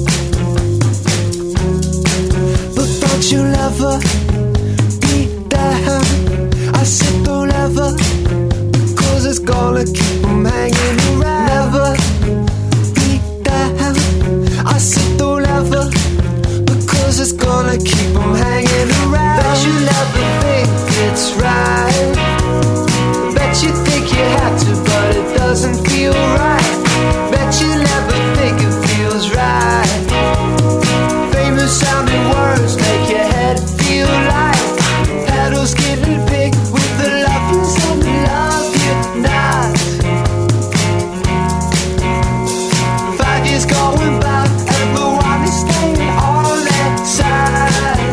Don't you ever be down? I said don't ever, cause it's gonna keep them hanging around. Never be down. I said don't ever, because it's gonna keep them hanging around. Bet you never think it's right. Bet you think you have to, but it doesn't feel right. Bet you never think it feels right. Famous sounding words make your head feel light. Petals getting big with the love yous and the love you not. 5 years going by, everyone is staying on that side.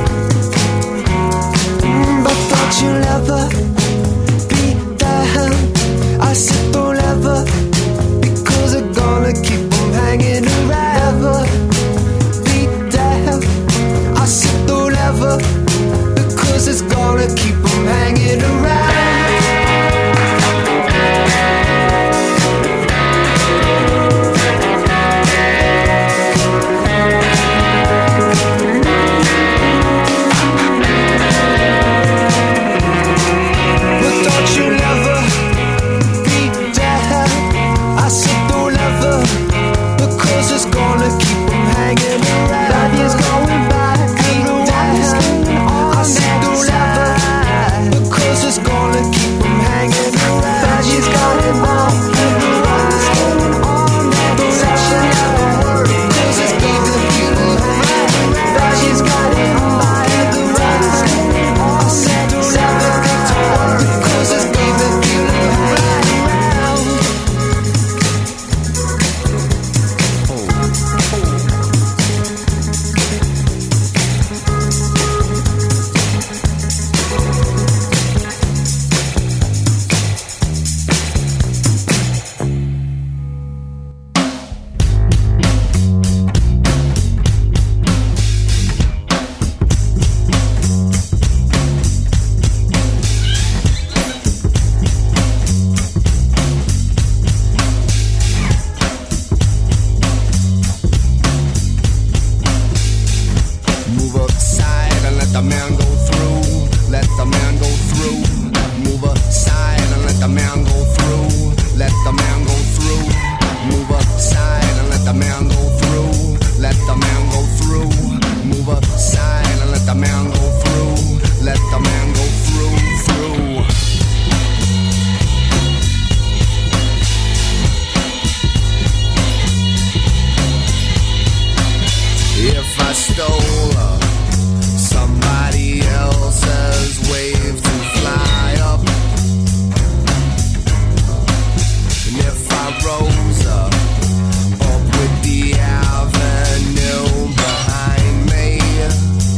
But don't you ever be down? I said don't ever, because they're gonna keep them hanging around. Ever be down? I said don't ever, because it's gonna keep them hanging around. But don't you ever be down? I said don't ever, because it's gonna keep them hanging around. 5 years going by, everyone is staying on that side. Because it's gonna keep them hanging around. 5 years going by, everyone is staying on that side. Because it's gonna keep them hanging around. 5 years going by, everyone is staying on that side. Because it's gonna keep them hanging around. Move aside and let the man go through. Let the man go through. Move aside and let the man go through. Let the man go through. Move aside and let the man go through. Let the man go through. Move aside and let the man go through. Let the man go through. If I stole somebody else's wave to fly up, and if I rose up with the avenue behind me,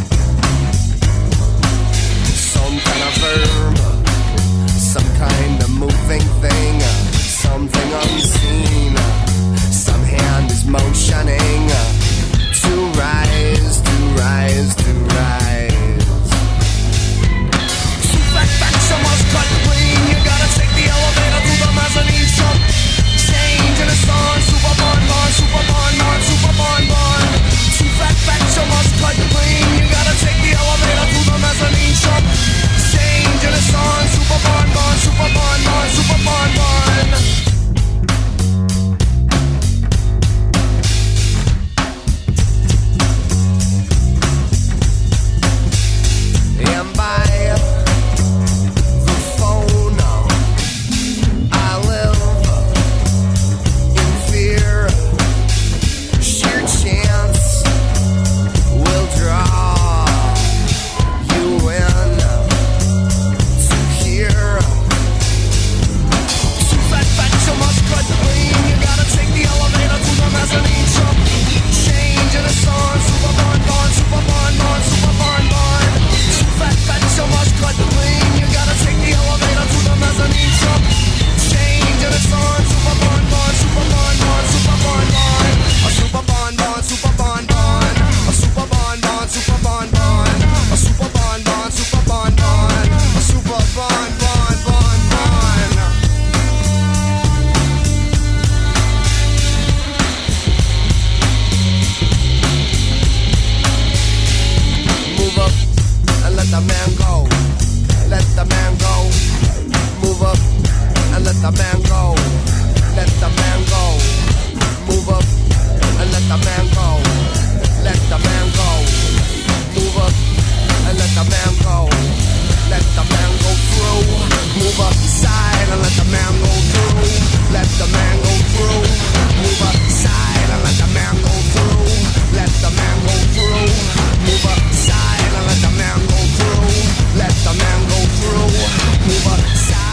man go. Let the man go. Move up and let the man go. Let the man go through. Move aside and let the man go through. Let the man go through. Move aside and let the man go through. Let the man go through. Move aside and let the man go through. Let the man go through. Move aside.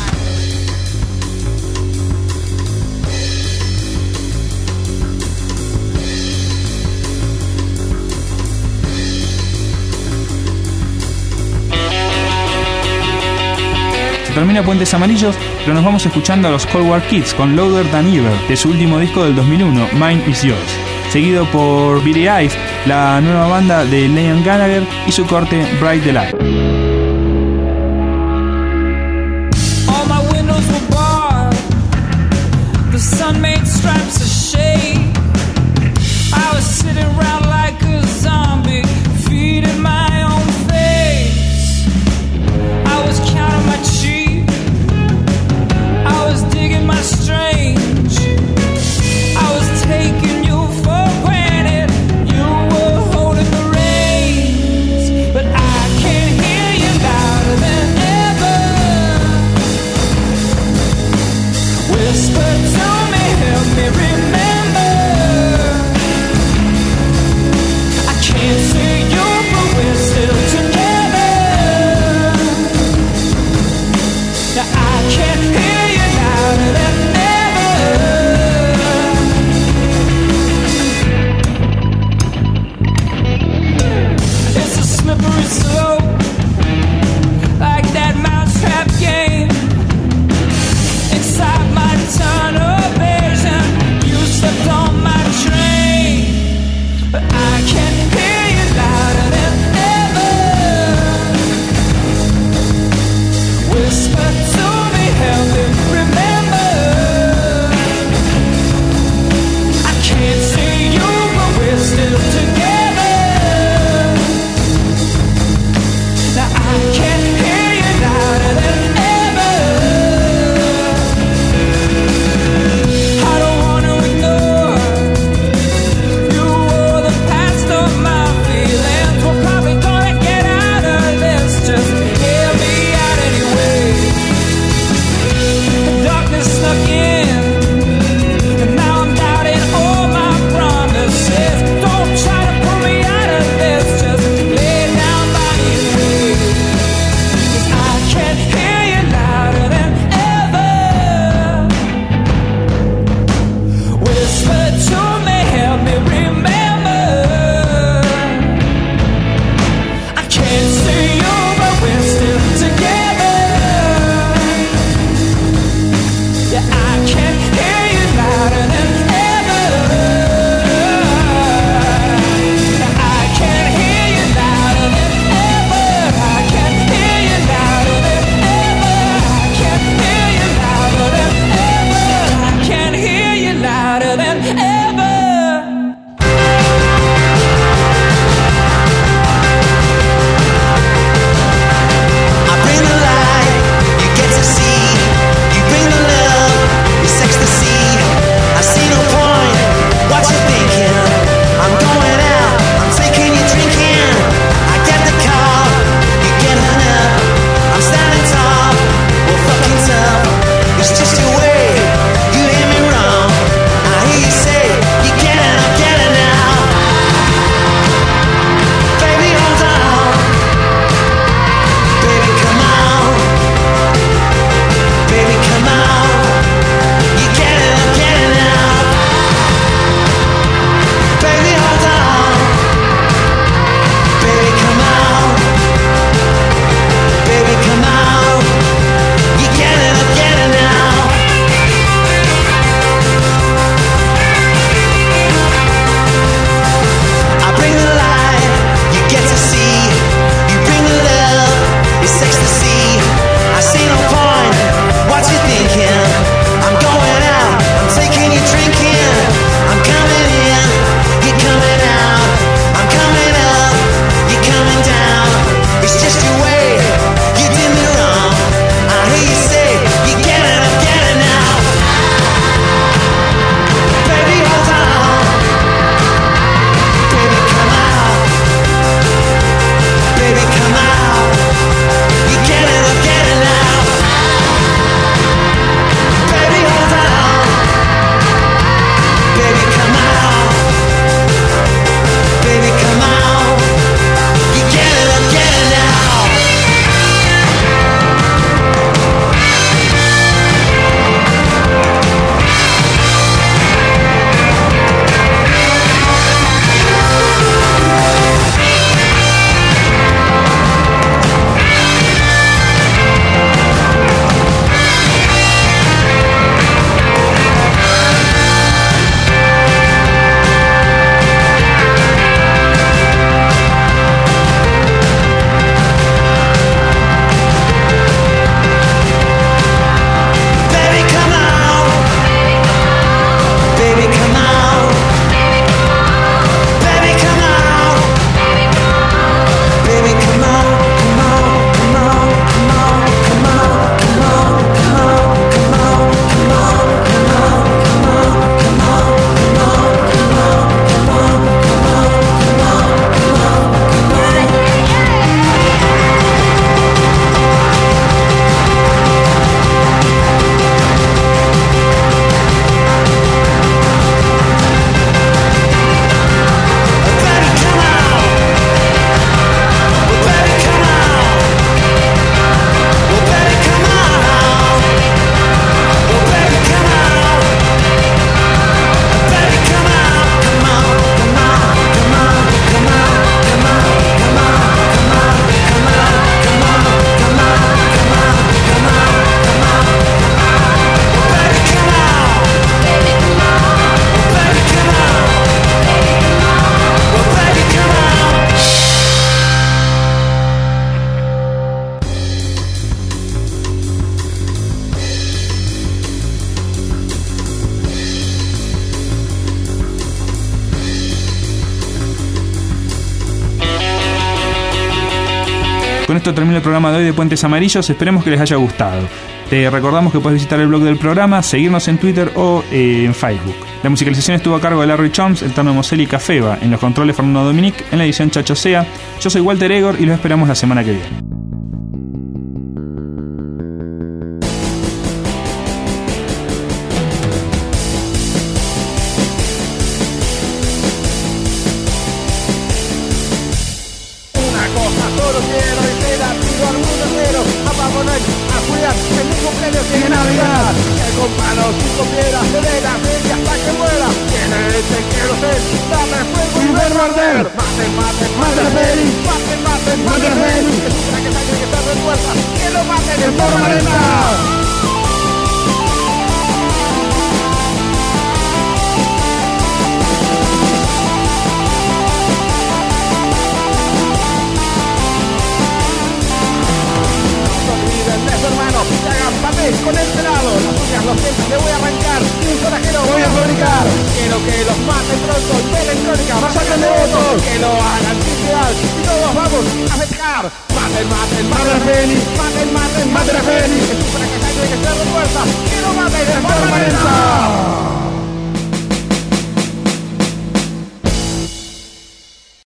Se termina Puentes Amarillos, pero nos vamos escuchando a los Cold War Kids con Louder Than Ever, de su último disco del 2001, Mine Is Yours. Seguido por Beady Eyes, la nueva banda de Liam Gallagher y su corte Bright the Light. All my windows were barred. The sun made stripes of shade. I was sitting around like a zombie, feeding my own face. I was counting my sheep. I was digging my strange. I was taking you for granted. You were holding the reins, but I can't hear Con esto termina el programa de hoy de Puentes Amarillos, esperemos que les haya gustado. Te recordamos que puedes visitar el blog del programa, seguirnos en Twitter o en Facebook. La musicalización estuvo a cargo de Larry Choms, el Tano Moseli y Cafeba, en los controles Fernando Dominic, en la edición Chacho Sea. Yo soy Walter Egor y los esperamos la semana que viene. Con este lado, las uñas, los dientes le voy a arrancar y un corajero voy a fabricar. Quiero que los maten pronto, pelen crónica, masacren de votos, que lo hagan sin piedad y todos vamos a pescar. Maten, maten, maten a Félix, maten, maten, maten a Félix. Que sufra, que sangre, que se refuerza, que lo maten de forma